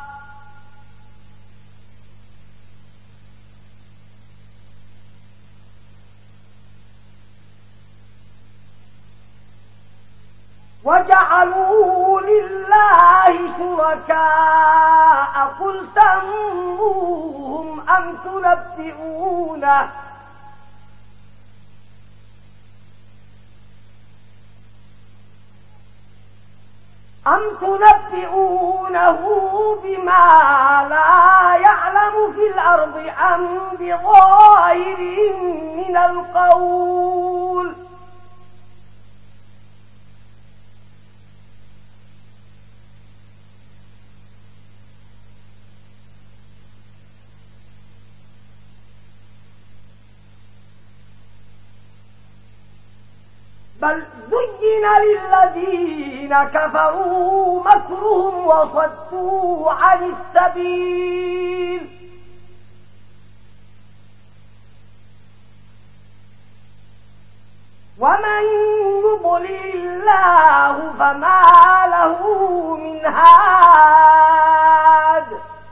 Speaker 2: قل سموهم أم تنبئونه بما لا يعلم في الأرض أم بظاهر من القول بل زين للذين كفروا مكرهم وصدوا عن السبيل ومن يضلل الله فما له من هاد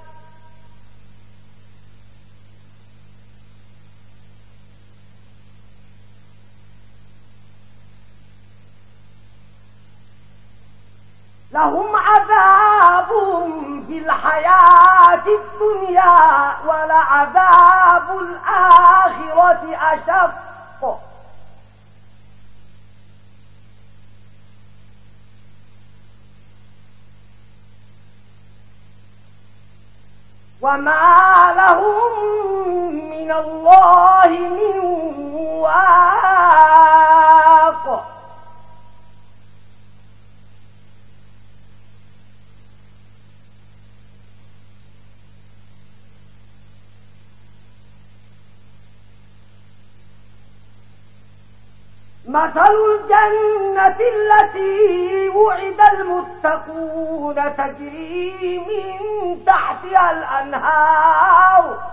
Speaker 2: لهم عذاب في الحياة الدنيا ولعذاب الآخرة أشق وما لهم من الله من واق مثل الجنة التي وعد المتقون تجري من تحتها الأنهار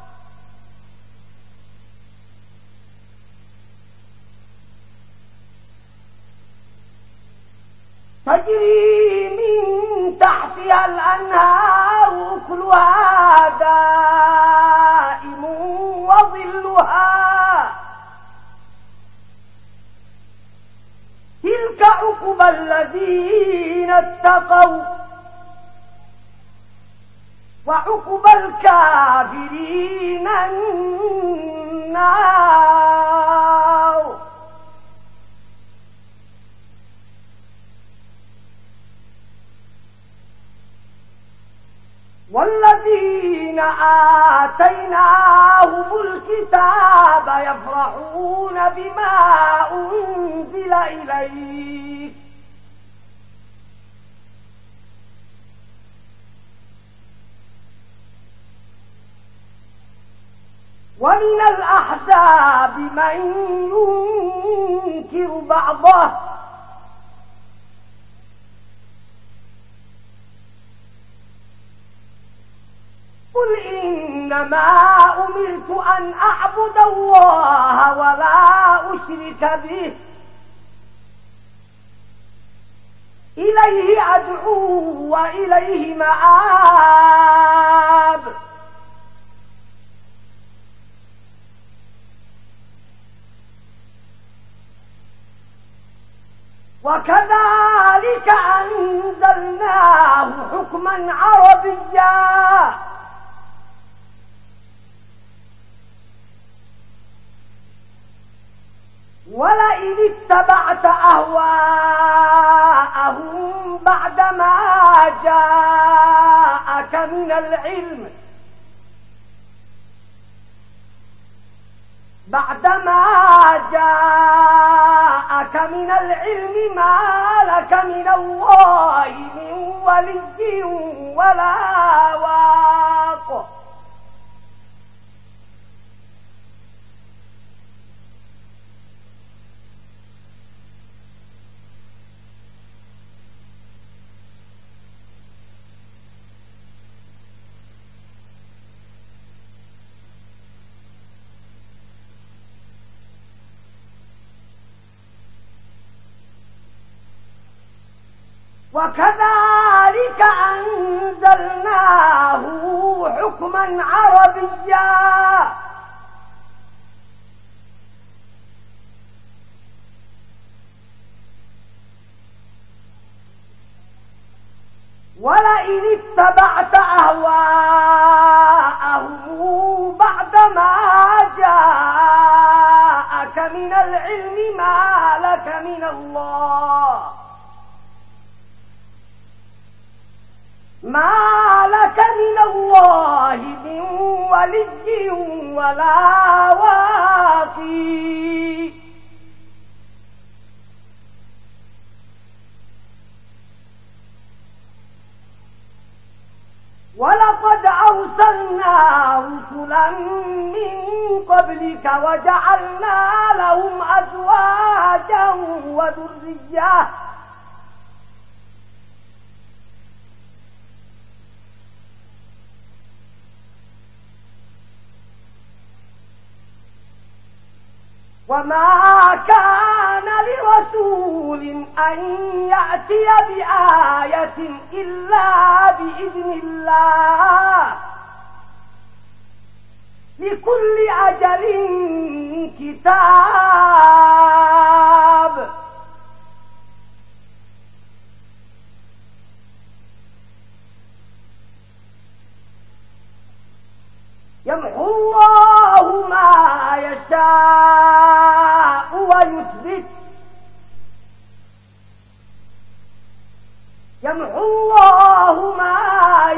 Speaker 2: أكلها دائم وظلها تلك عقبى الذين اتقوا وعقبى الكافرين النار. والذين آتيناهم الكتاب يفرحون بما أنزل إليك ومن الأحزاب من ينكر بعضه قل إنما أمرت أن أعبد الله ولا أشرك به إليه أدعو وإليه مآب. وكذلك أنزلناه حكما عربيا ولئن اتبعت أهواءهم بعدما جاءك من العلم ما لك من الله من ولي ولا واق. وكذلك أنزلناه حكما عربيا ولئن اتبعت أهواءهم بعدما جاءك من العلم ما لك من الله من ولي ولا واقي. ولقد أرسلنا رسلا من قبلك وجعلنا لهم أزواجا وذرية وما كان لرسول أن يأتي بآية إلا بإذن الله لكل أجل كتاب يمحو الله ما يشاء ويثبت يمحو الله ما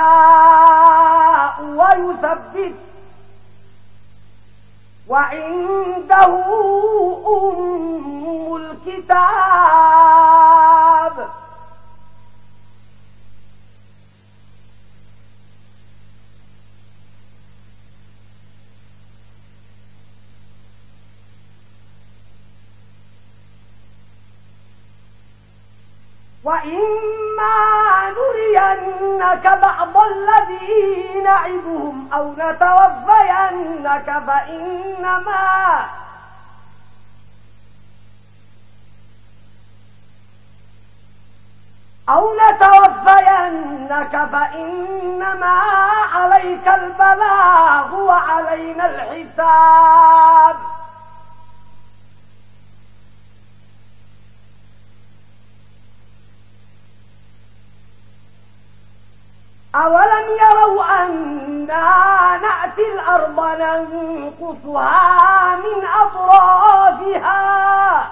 Speaker 2: يشاء ويثبت وعنده أم الكتاب وإما نرينك بعض الذي نعدهم أو نتوفينك فإنما عليك البلاغ وعلينا الحساب أولم يروا أنا نأتي الأرض ننقصها من أطرافها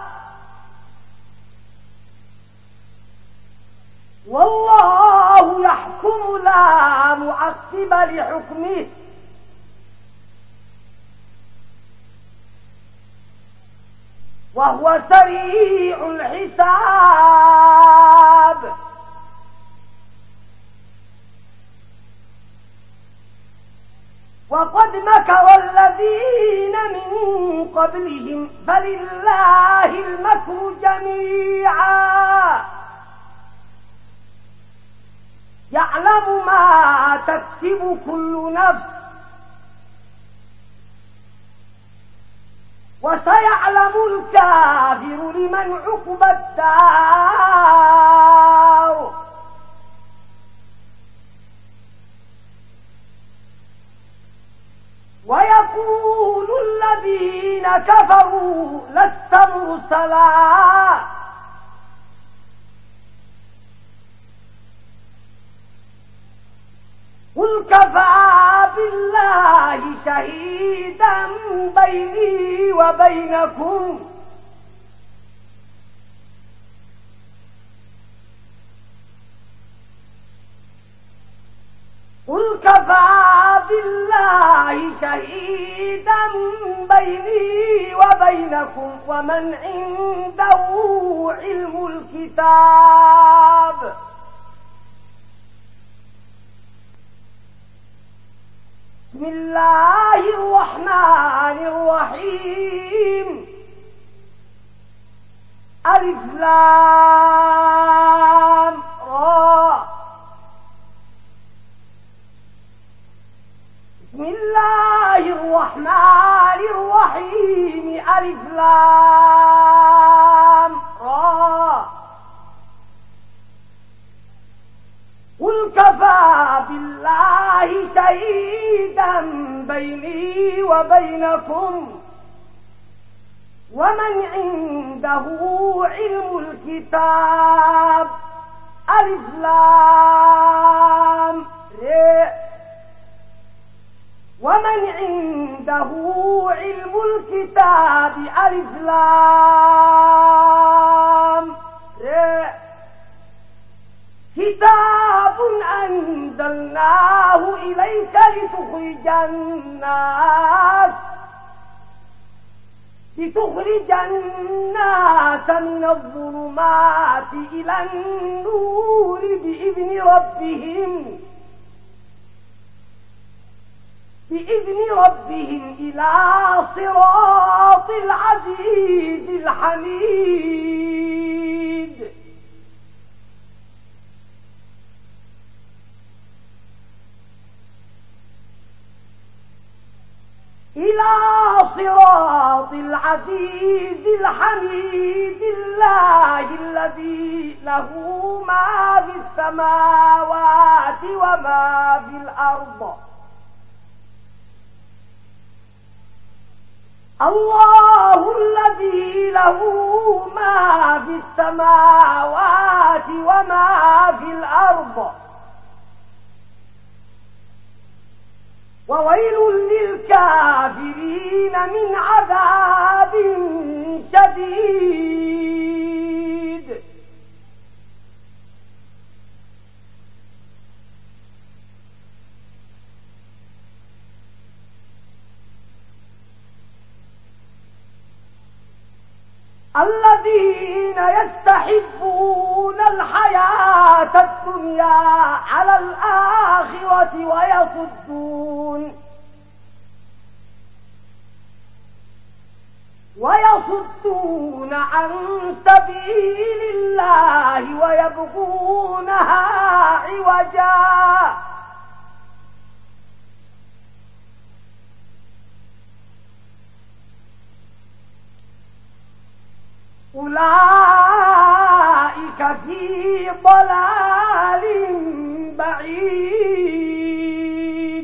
Speaker 2: والله يحكم لا معقب لحكمه وهو سريع الحساب وقد مكر الذين من قبلهم فلله المكر جميعا يعلم ما تكسب كل نفس وسيعلم الكافر لمن عقبى الدار ويقول الذين كفروا لست مرسلا قل كفى بالله شهيدا بيني وبينكم قل كفى بالله شهيدا بيني وبينكم ومن عنده علم الكتاب بسم الله الرحمن الرحيم ألف لام را بسم الله الرحمن الرحيم ألف لام را قل كفى بالله شهيدا بيني وبينكم ومن عنده علم الكتاب ألف لام را ومن عنده علم الكتاب ألف لام را كتاب أنزلناه إليك لتخرج الناس من الظلمات إلى النور بإذن ربهم بإذن ربهم إلى صراط العزيز الحميد. إلى صراط العزيز الحميد الله الذي له ما في السماوات وما في الأرض. الله الذي له ما في السماوات وما في الأرض. وويل للكافرين من عذاب شديد. الذين يستحبون الحياة الدنيا على الآخرة ويصدون عن سبيل الله ويبغونها عوجا. أولئك في ضلال بعيد.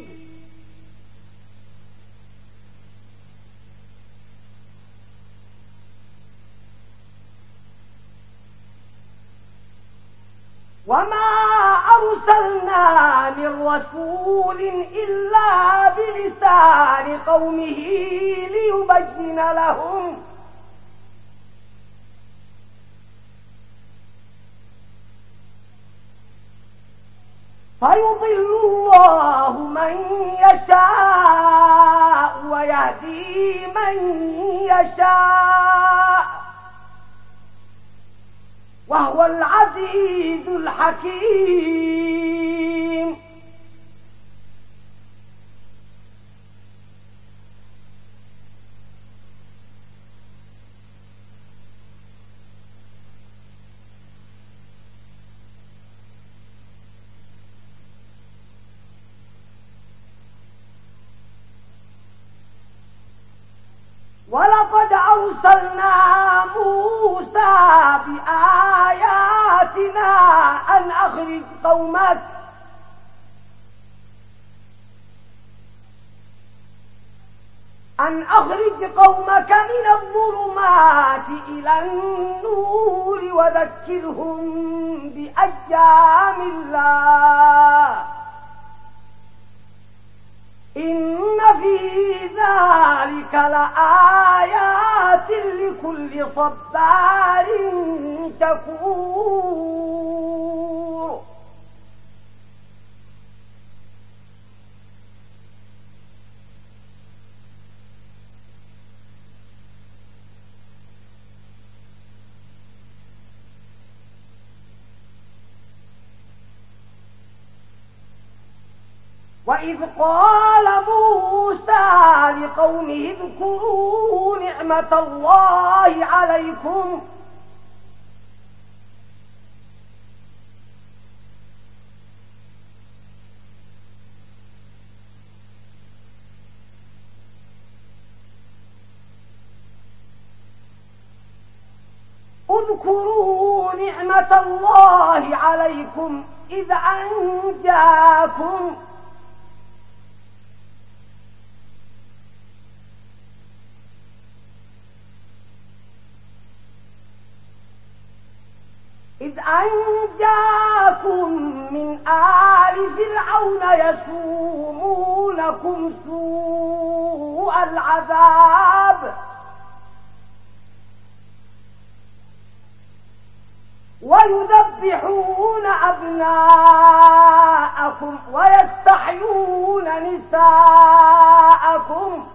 Speaker 2: وما أرسلنا من رسول إلا بلسان قومه ليبين لهم فيضل الله من يشاء ويهدي من يشاء وهو العزيز الحكيم. ولقد أرسلنا موسى بآياتنا أن أخرج قومك من الظلمات إلى النور وذكرهم بأيام الله إن في ذلك لآيات لكل صبار شكور. وإذ قال موسى لقومه اذكروا نعمة الله عليكم اذكروا نعمة الله عليكم إذ أنجاكم من آل فرعون يسومونكم سوء العذاب ويذبحون أبناءكم ويستحيون نساءكم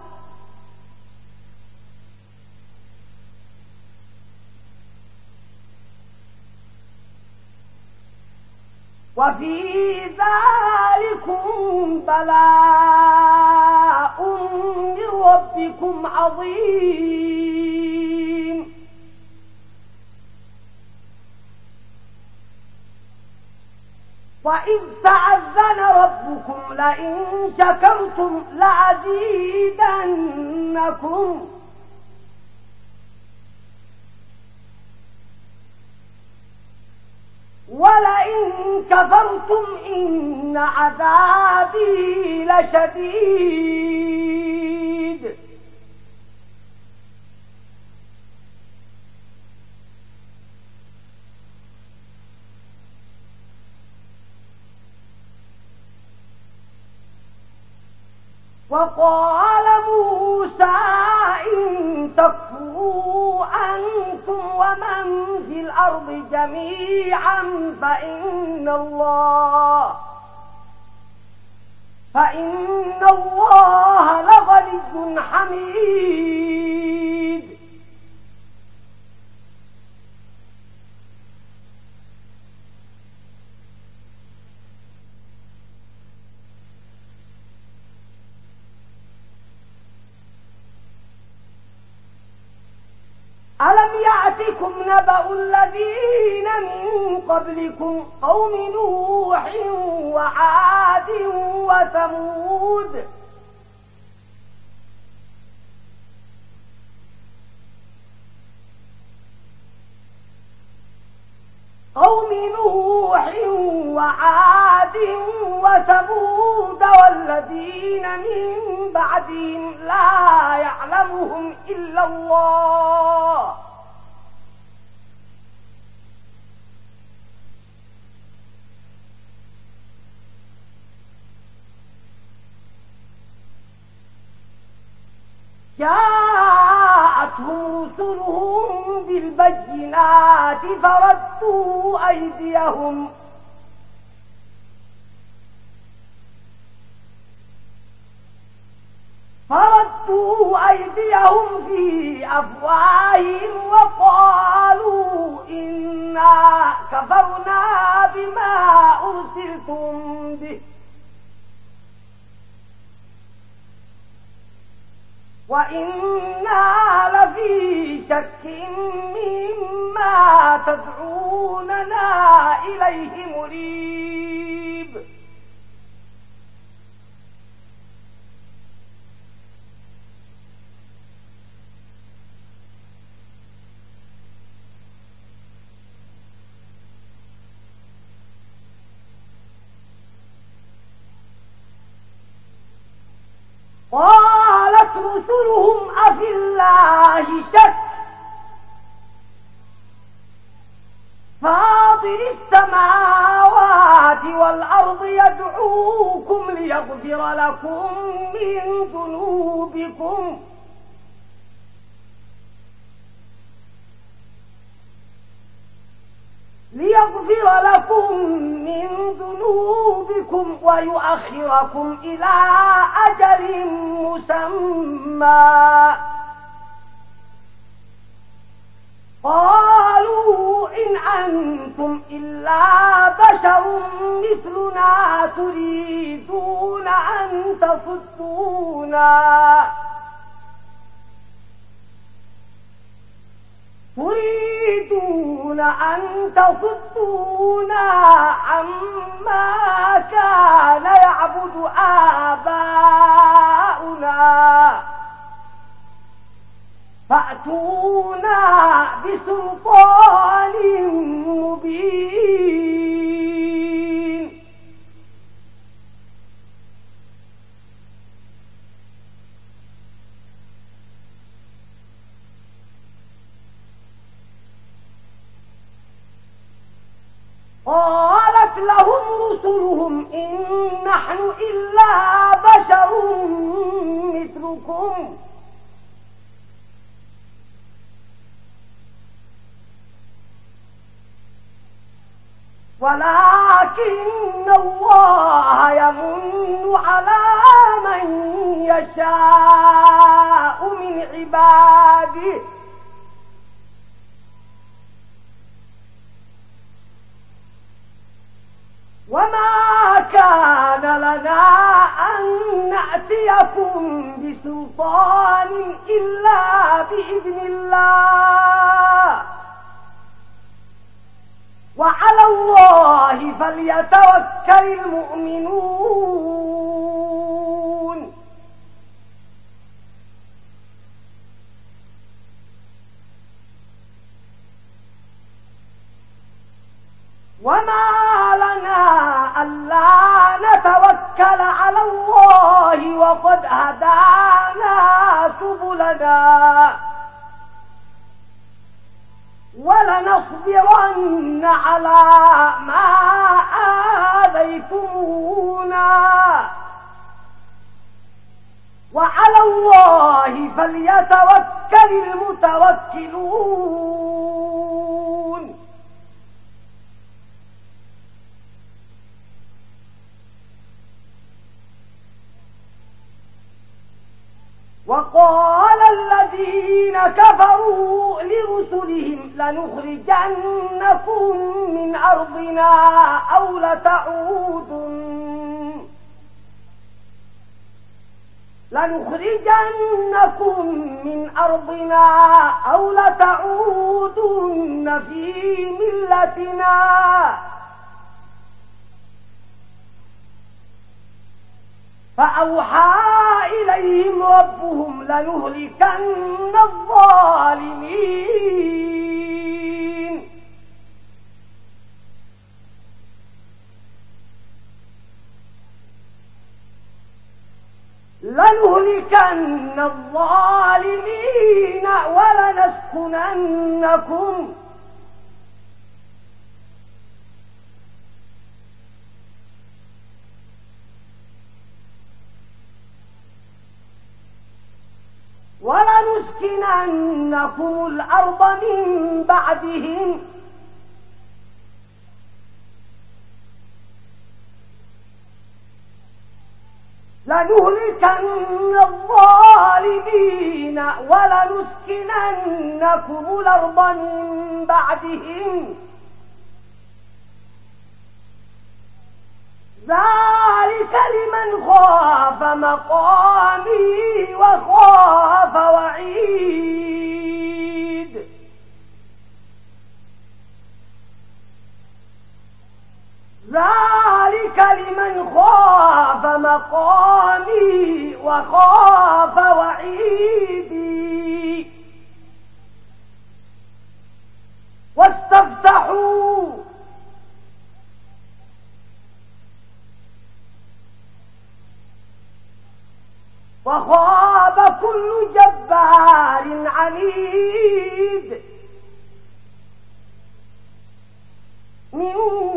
Speaker 2: وفي ذلكم بلاء ربكم عظيم. وإذ تأذن ربكم لئن شكرتم لأزيدنكم ولئن كفرتم إن عذابي لشديد. وقال موسى إن تكفروا أنتم ومن في الأرض جميعا فإن الله لغني حميد. ألم يأتكم نبأ الذين من قبلكم قوم نوح وعاد وثمود والذين من بعدهم لا يعلمهم إلا الله جاءتهم رسلهم بالبينات فردوا أيديهم في أفواههم وقالوا إنا كفرنا بما أرسلتم به وإنا لفي شك مما تدعوننا إليه مريب. قالت رسلهم أفي الله شك فاطر السماوات والأرض يدعوكم ليغفر لكم من ذنوبكم ويؤخركم إلى أجل مسمى. قالوا إن أنتم إلا بشر مثلنا تريدون أن تصدونا عما كان يعبد آباؤنا فأتونا بسلطان مبين. قالت لهم رسلهم إن نحن إلا بشر مثلكم ولكن الله يمن على من يشاء من عباده وما كان لنا أن يأتيكم بسلطان إلا بإذن الله وعلى الله فليتوكل المؤمنون. وما لنا ألا نتوكل على الله وقد هدانا سبلنا ولنصبرن على ما آذيتمونا وعلى الله فليتوكل المتوكلون. وقال الذين كفروا لرسلهم لنخرجنكم من أرضنا أو لتعودن في ملتنا فأوحى إليهم ربهم لنهلكن الظالمين ولنسكننكم الأرض من بعدهم لنهلكن الظالمين ولنسكننكم الأرض من بعدهم ذلك لمن خاف مقامي وخاف وعيد. ذلك لمن خاف مقامي وخاف وعيدي. واستفتحوا وخاب كل جبار عنيد من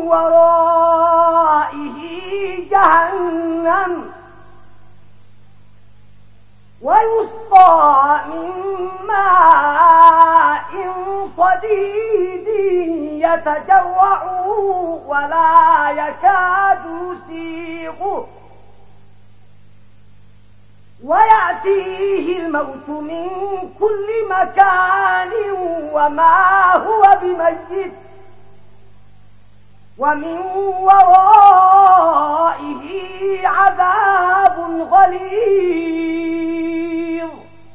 Speaker 2: ورائه جهنم ويسقى من ماء صديد يتجرع ولا يكاد يسيغه ويأتيه الموت من كل مكان وما هو بميت ومن ورائه عذاب غليظ.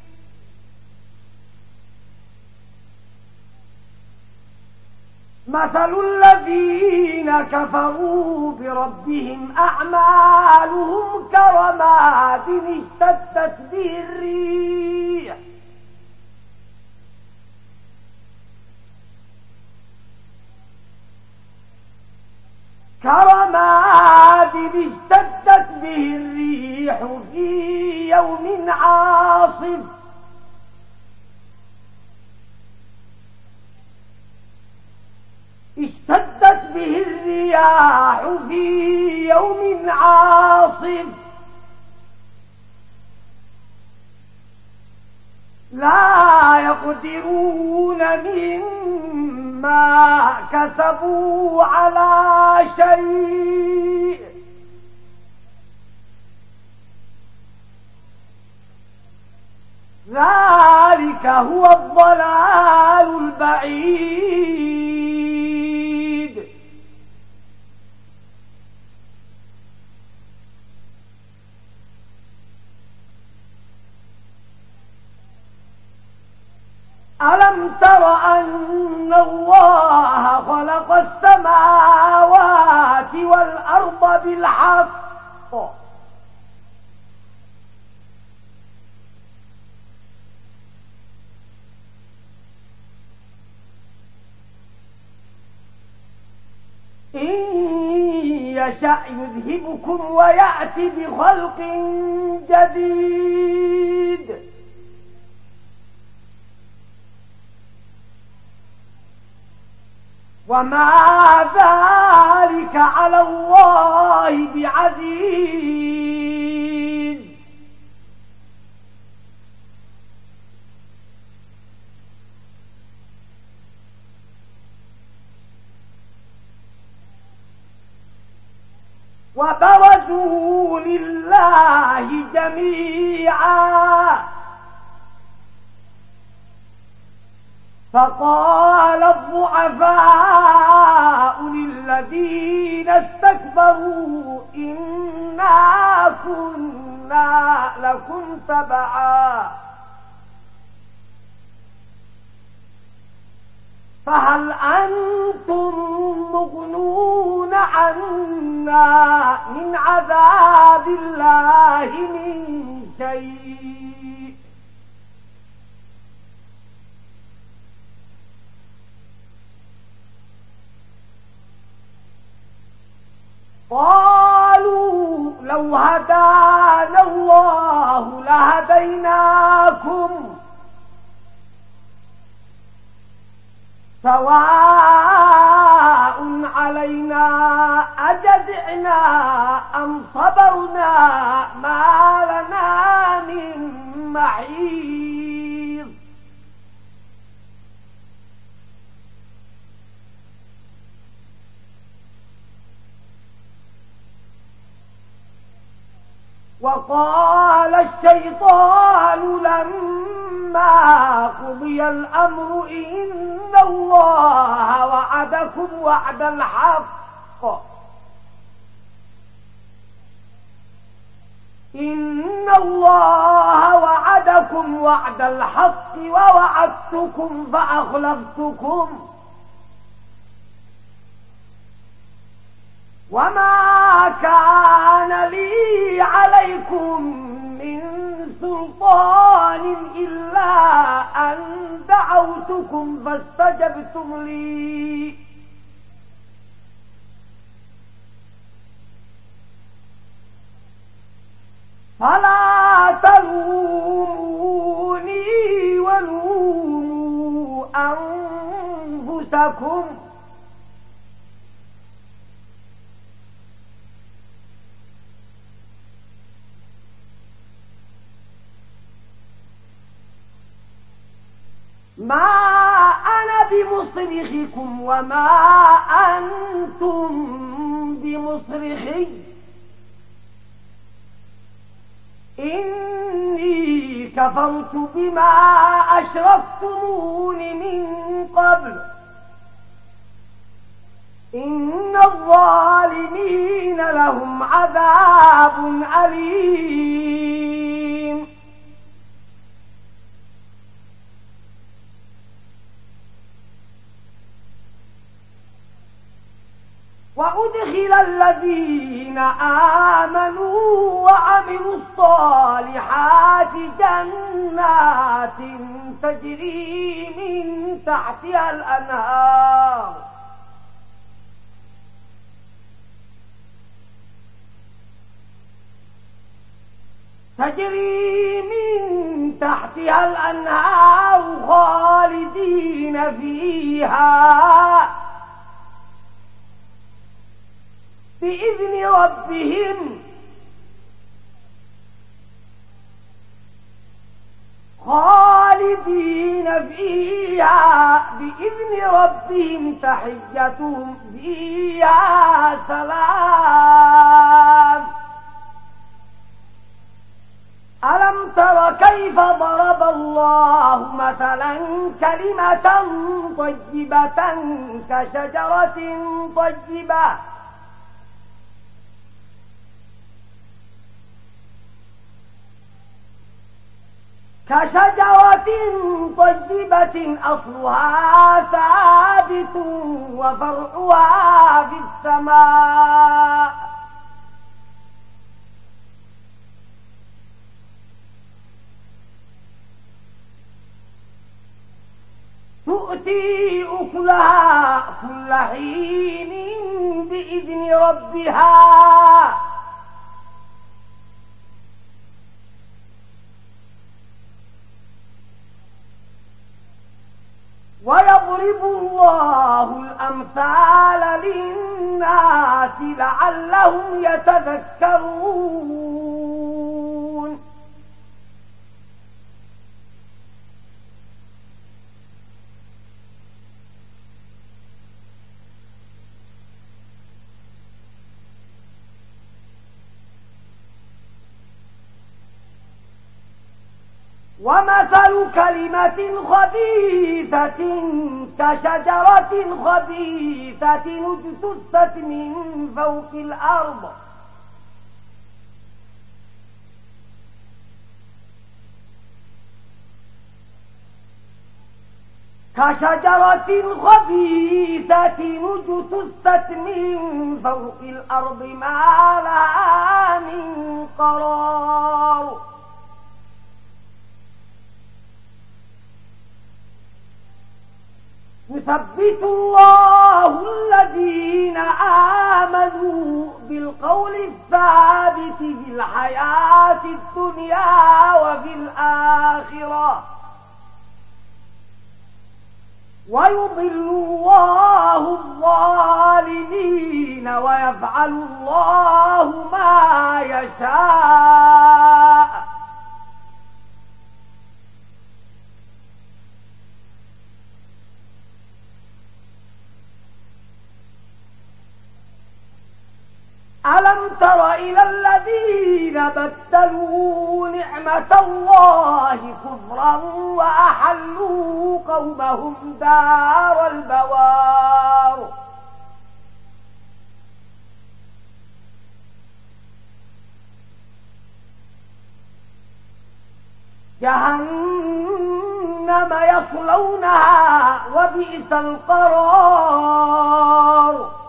Speaker 2: مثل الذين كفروا بربهم أعمالهم كرماد اشتدت به الريح في يوم عاصف اشتدت به الرياح في يوم عاصف لا يقدرون مما كسبوا على شيء ذلك هو الضلال البعيد. ألم تر أن الله خلق السماوات والأرض بالحق إن يشأ يذهبكم ويأتي بخلق جديد وما ذلك على الله بعزيز وبرزوا لله جميعا فقال الضعفاء للذين استكبروا إنا كنا لكم تبعا فهل أنتم مغنون عنا من عذاب الله من شيء قالوا لو هدانا الله لهديناكم سواء علينا أجزعنا أم صبرنا ما لنا من محيص وقال الشيطان لما قضي الأمر إن الله وعدكم وعد الحق إن الله وعدكم وعد الحق ووعدتكم فأخلفتكم وما كان لي عليكم من سلطان إلا أن دعوتكم فاستجبتم لي فلا تلوموني ولوموا أنفسكم ما أنا بمصرخكم وما أنتم بمصرخي إني كفرت بما أشركتمون من قبل إن الظالمين لهم عذاب أليم وأدخل الذين آمنوا وعملوا الصالحات جنات تجري من تحتها الأنهار خالدين فيها بإذن ربهم تحيتهم فيها سلام ألم تر كيف ضرب الله مثلا كلمة طيبة كشجرة طيبة كشجرة طيبة أصلها ثابت وفرعها في السماء تؤتي أكلها كل حين بإذن ربها ويضرب الله الأمثال للناس لعلهم يتذكرون ومثل كلمة خبيثة كشجرة خبيثة اجتثت من فوق الأرض كشجرة خبيثة اجتثت من فوق الأرض ما لها من قرار يثبت الله الذين آمنوا بالقول الثابت في الحياة الدنيا وفي الآخرة ويضل الله الظالمين ويفعل الله ما يشاء ألم تر إلى الذين بدلوا نعمة الله كفرا وأحلوا قومهم دار البوار جهنم يصلونها وبئس القرار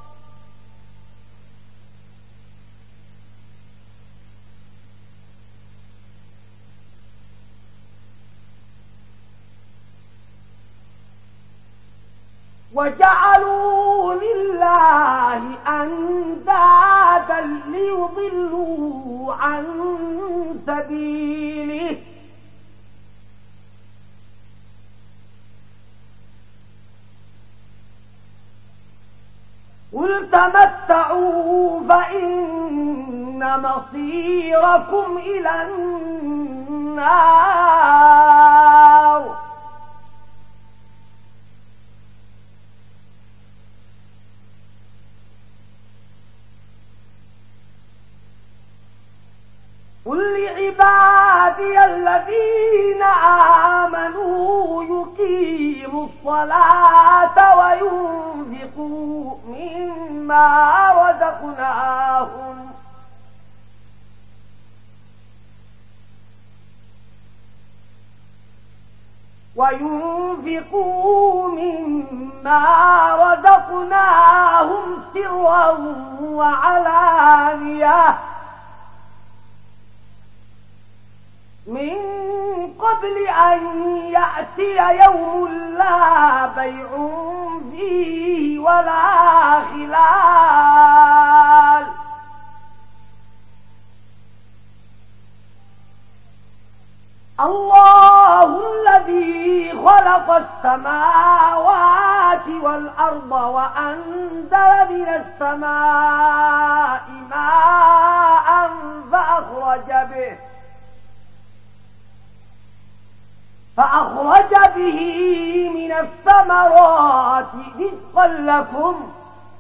Speaker 2: وجعلوا لله أندادا ليضلوا عن سبيله قل تمتعوا فإن مصيركم إلى النار قل لعبادي الذين آمنوا يقيموا الصلاة وينفقوا مما رزقناهم سرا وعلانية من قبل أن يأتي يوم لا بيع فيه ولا خلال الله الذي خلق السماوات والأرض وأنزل من السماء ماء فأخرج به من الثمرات رزقا لكم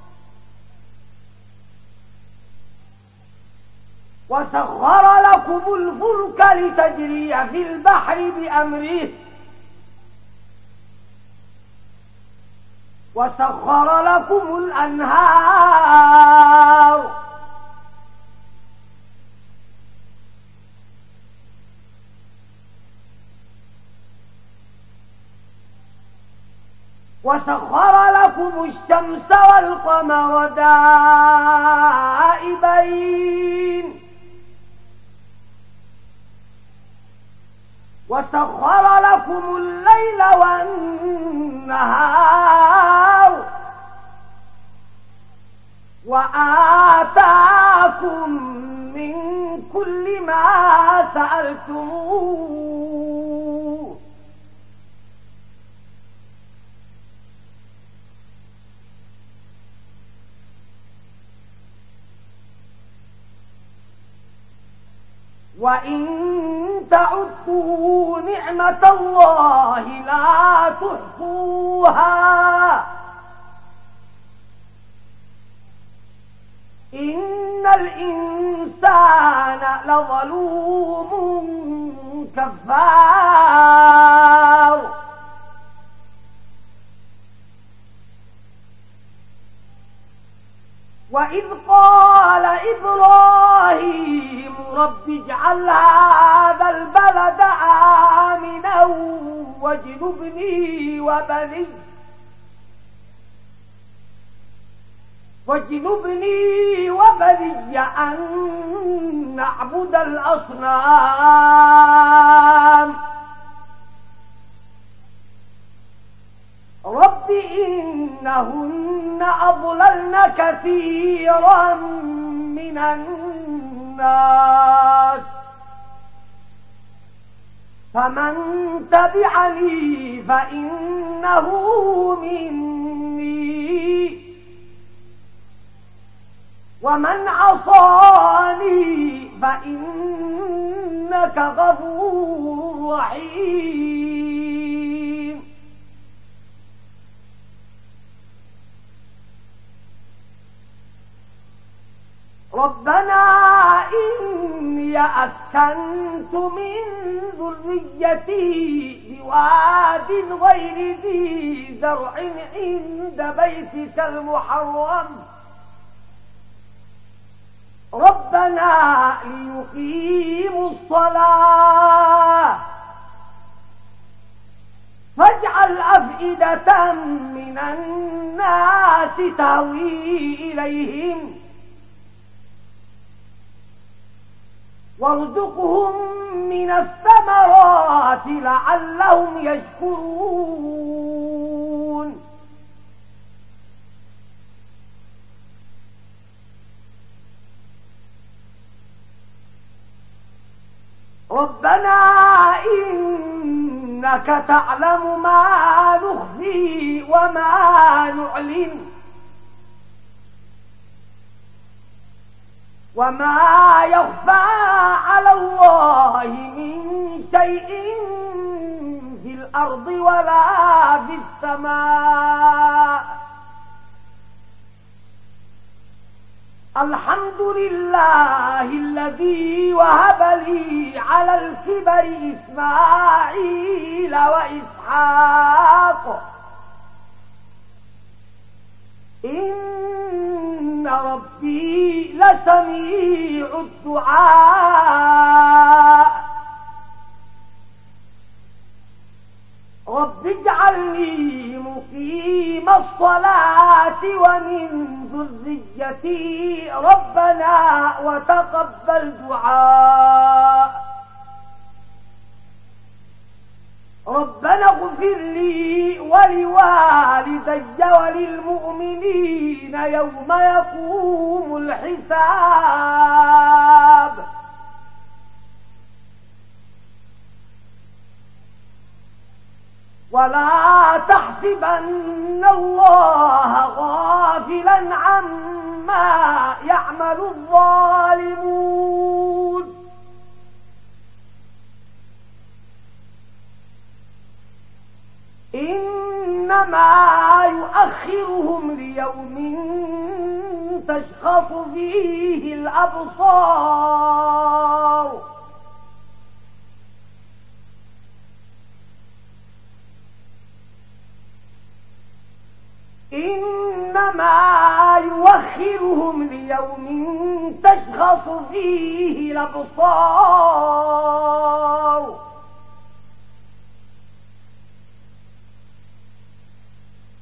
Speaker 2: وسخر لكم الفلك لتجري في البحر بأمره وسخر لكم الأنهار وسخر لكم الشمس والقمر دائبين وسخر لكم الليل والنهار وآتاكم من كل ما سألتموه وإن تعدوا نعمة الله لا تحصوها إن الإنسان لظلوم كفار وإذ قال إبراهيم رب اجعل هذا البلد آمنا واجنبني وبني أن نعبد الأصنام رب إنهن أضللن كثيرا من الناس فمن تبعني فإنه مني ومن عصاني فإنك غفور رحيم ربنا إني أسكنت من ذريتي بواد غير ذي زرع عند بيتك المحرم ربنا ليقيموا الصلاة فاجعل أفئدة من الناس تهوي إليهم وارزقهم من الثمرات لعلهم يشكرون ربنا إنك تعلم ما نخفي وما نعلن وما يخفى على الله من شيء في الأرض ولا في السماء الحمد لله الذي وهب لي على الكبر إسماعيل وإسحاق إن ربي لسميع الدعاء رب اجعلني مقيم الصلاة ومن ذريتي ربنا وتقبل دعاء ربنا اغفر لي ولوالدي وللمؤمنين يوم يقوم الحساب ولا تحسبن الله غافلا عما يعمل الظالمون إنما يؤخرهم ليوم تشخص فيه الأبصار إنما يؤخرهم ليوم تشخص فيه الأبصار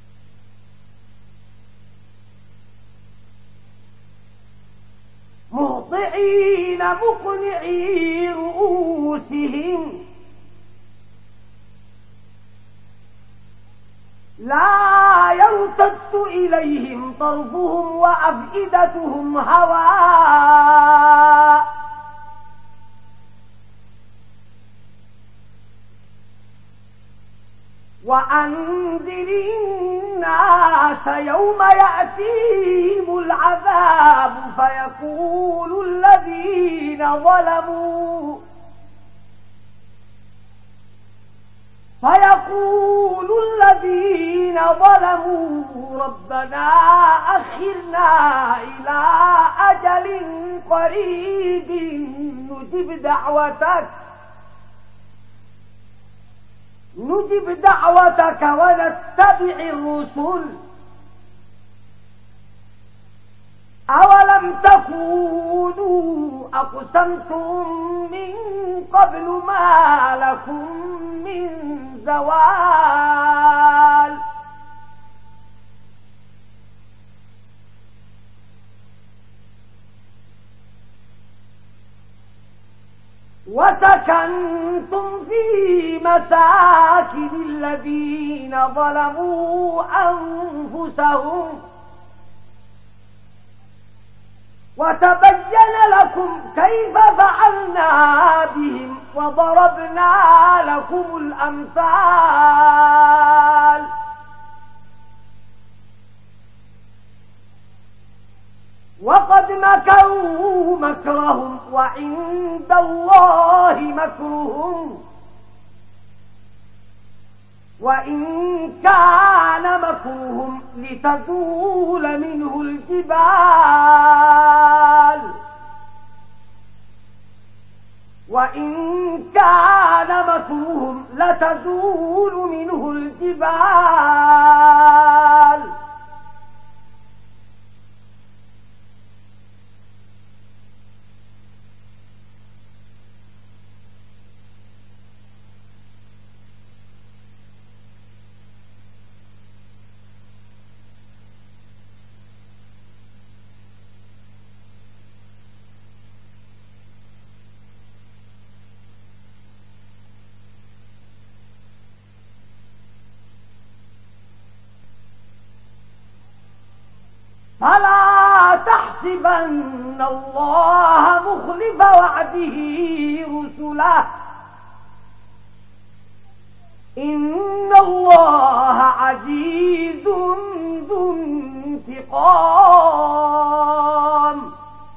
Speaker 2: مقنعي رؤوسهم لا يرتد إليهم طرفهم وأفئدتهم هواء وأنذر الناس يوم يأتيهم العذاب فيقول الذين ظلموا ربنا أخرنا إلى أجل قريب نجب دعوتك ونتبع الرسل أولم تكونوا أقسمتم من قبل ما لكم من زوال وسكنتم في مساكن الذين ظلموا أنفسهم وتبين لكم كيف فعلنا بهم وضربنا لكم الأمثال وقد مكروا مكرهم وعند الله مكرهم وإن كان مكرهم لتزول منه الجبال وإن كان مكرهم لتزول منه الجبال فلا تحسبن الله مخلف وعده رسله إن الله عزيز ذو انتقام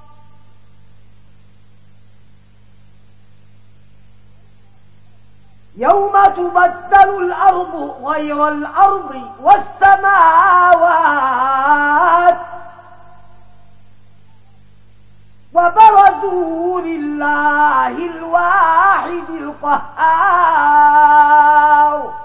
Speaker 2: يوم تبدل الأرض غير الأرض والسماوات وبرزوا لله الواحد القهار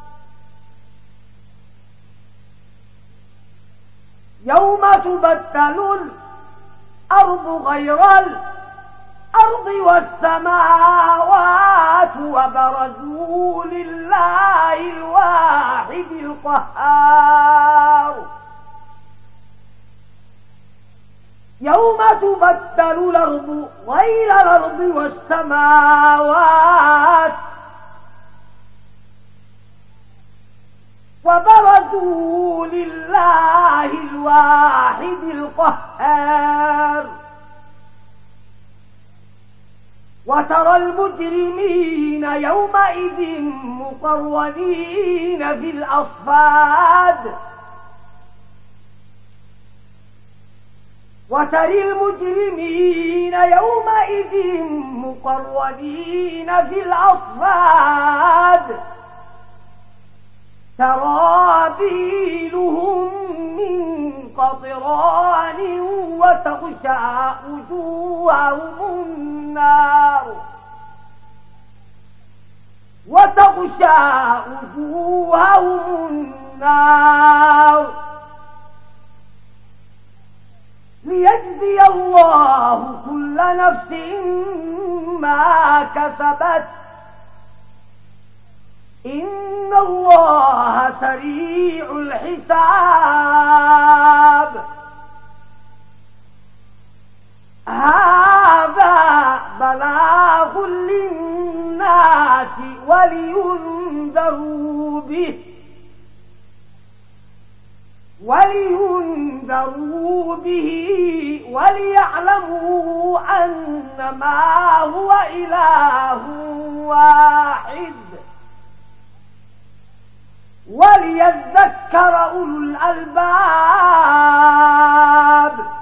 Speaker 2: يوم تبدل الأرض غير الأرض والسماوات وبرزوا لله الواحد القهار يوم تبدل الأرض غير الأرض والسماوات وبرزوا لله الواحد القهار وترى المجرمين يومئذ مقرنين في الأصفاد وترى المجرمين يومئذ مقرنين في الأصفاد سرابيلهم من قطران وتغشى وجوههم النار ليجزي الله كل نفس ما كسبت إن الله سريع الحساب هذا بلاغ للناس ولينذروا به وليعلموا أنما هو إله واحد وليذكر أولو الألباب.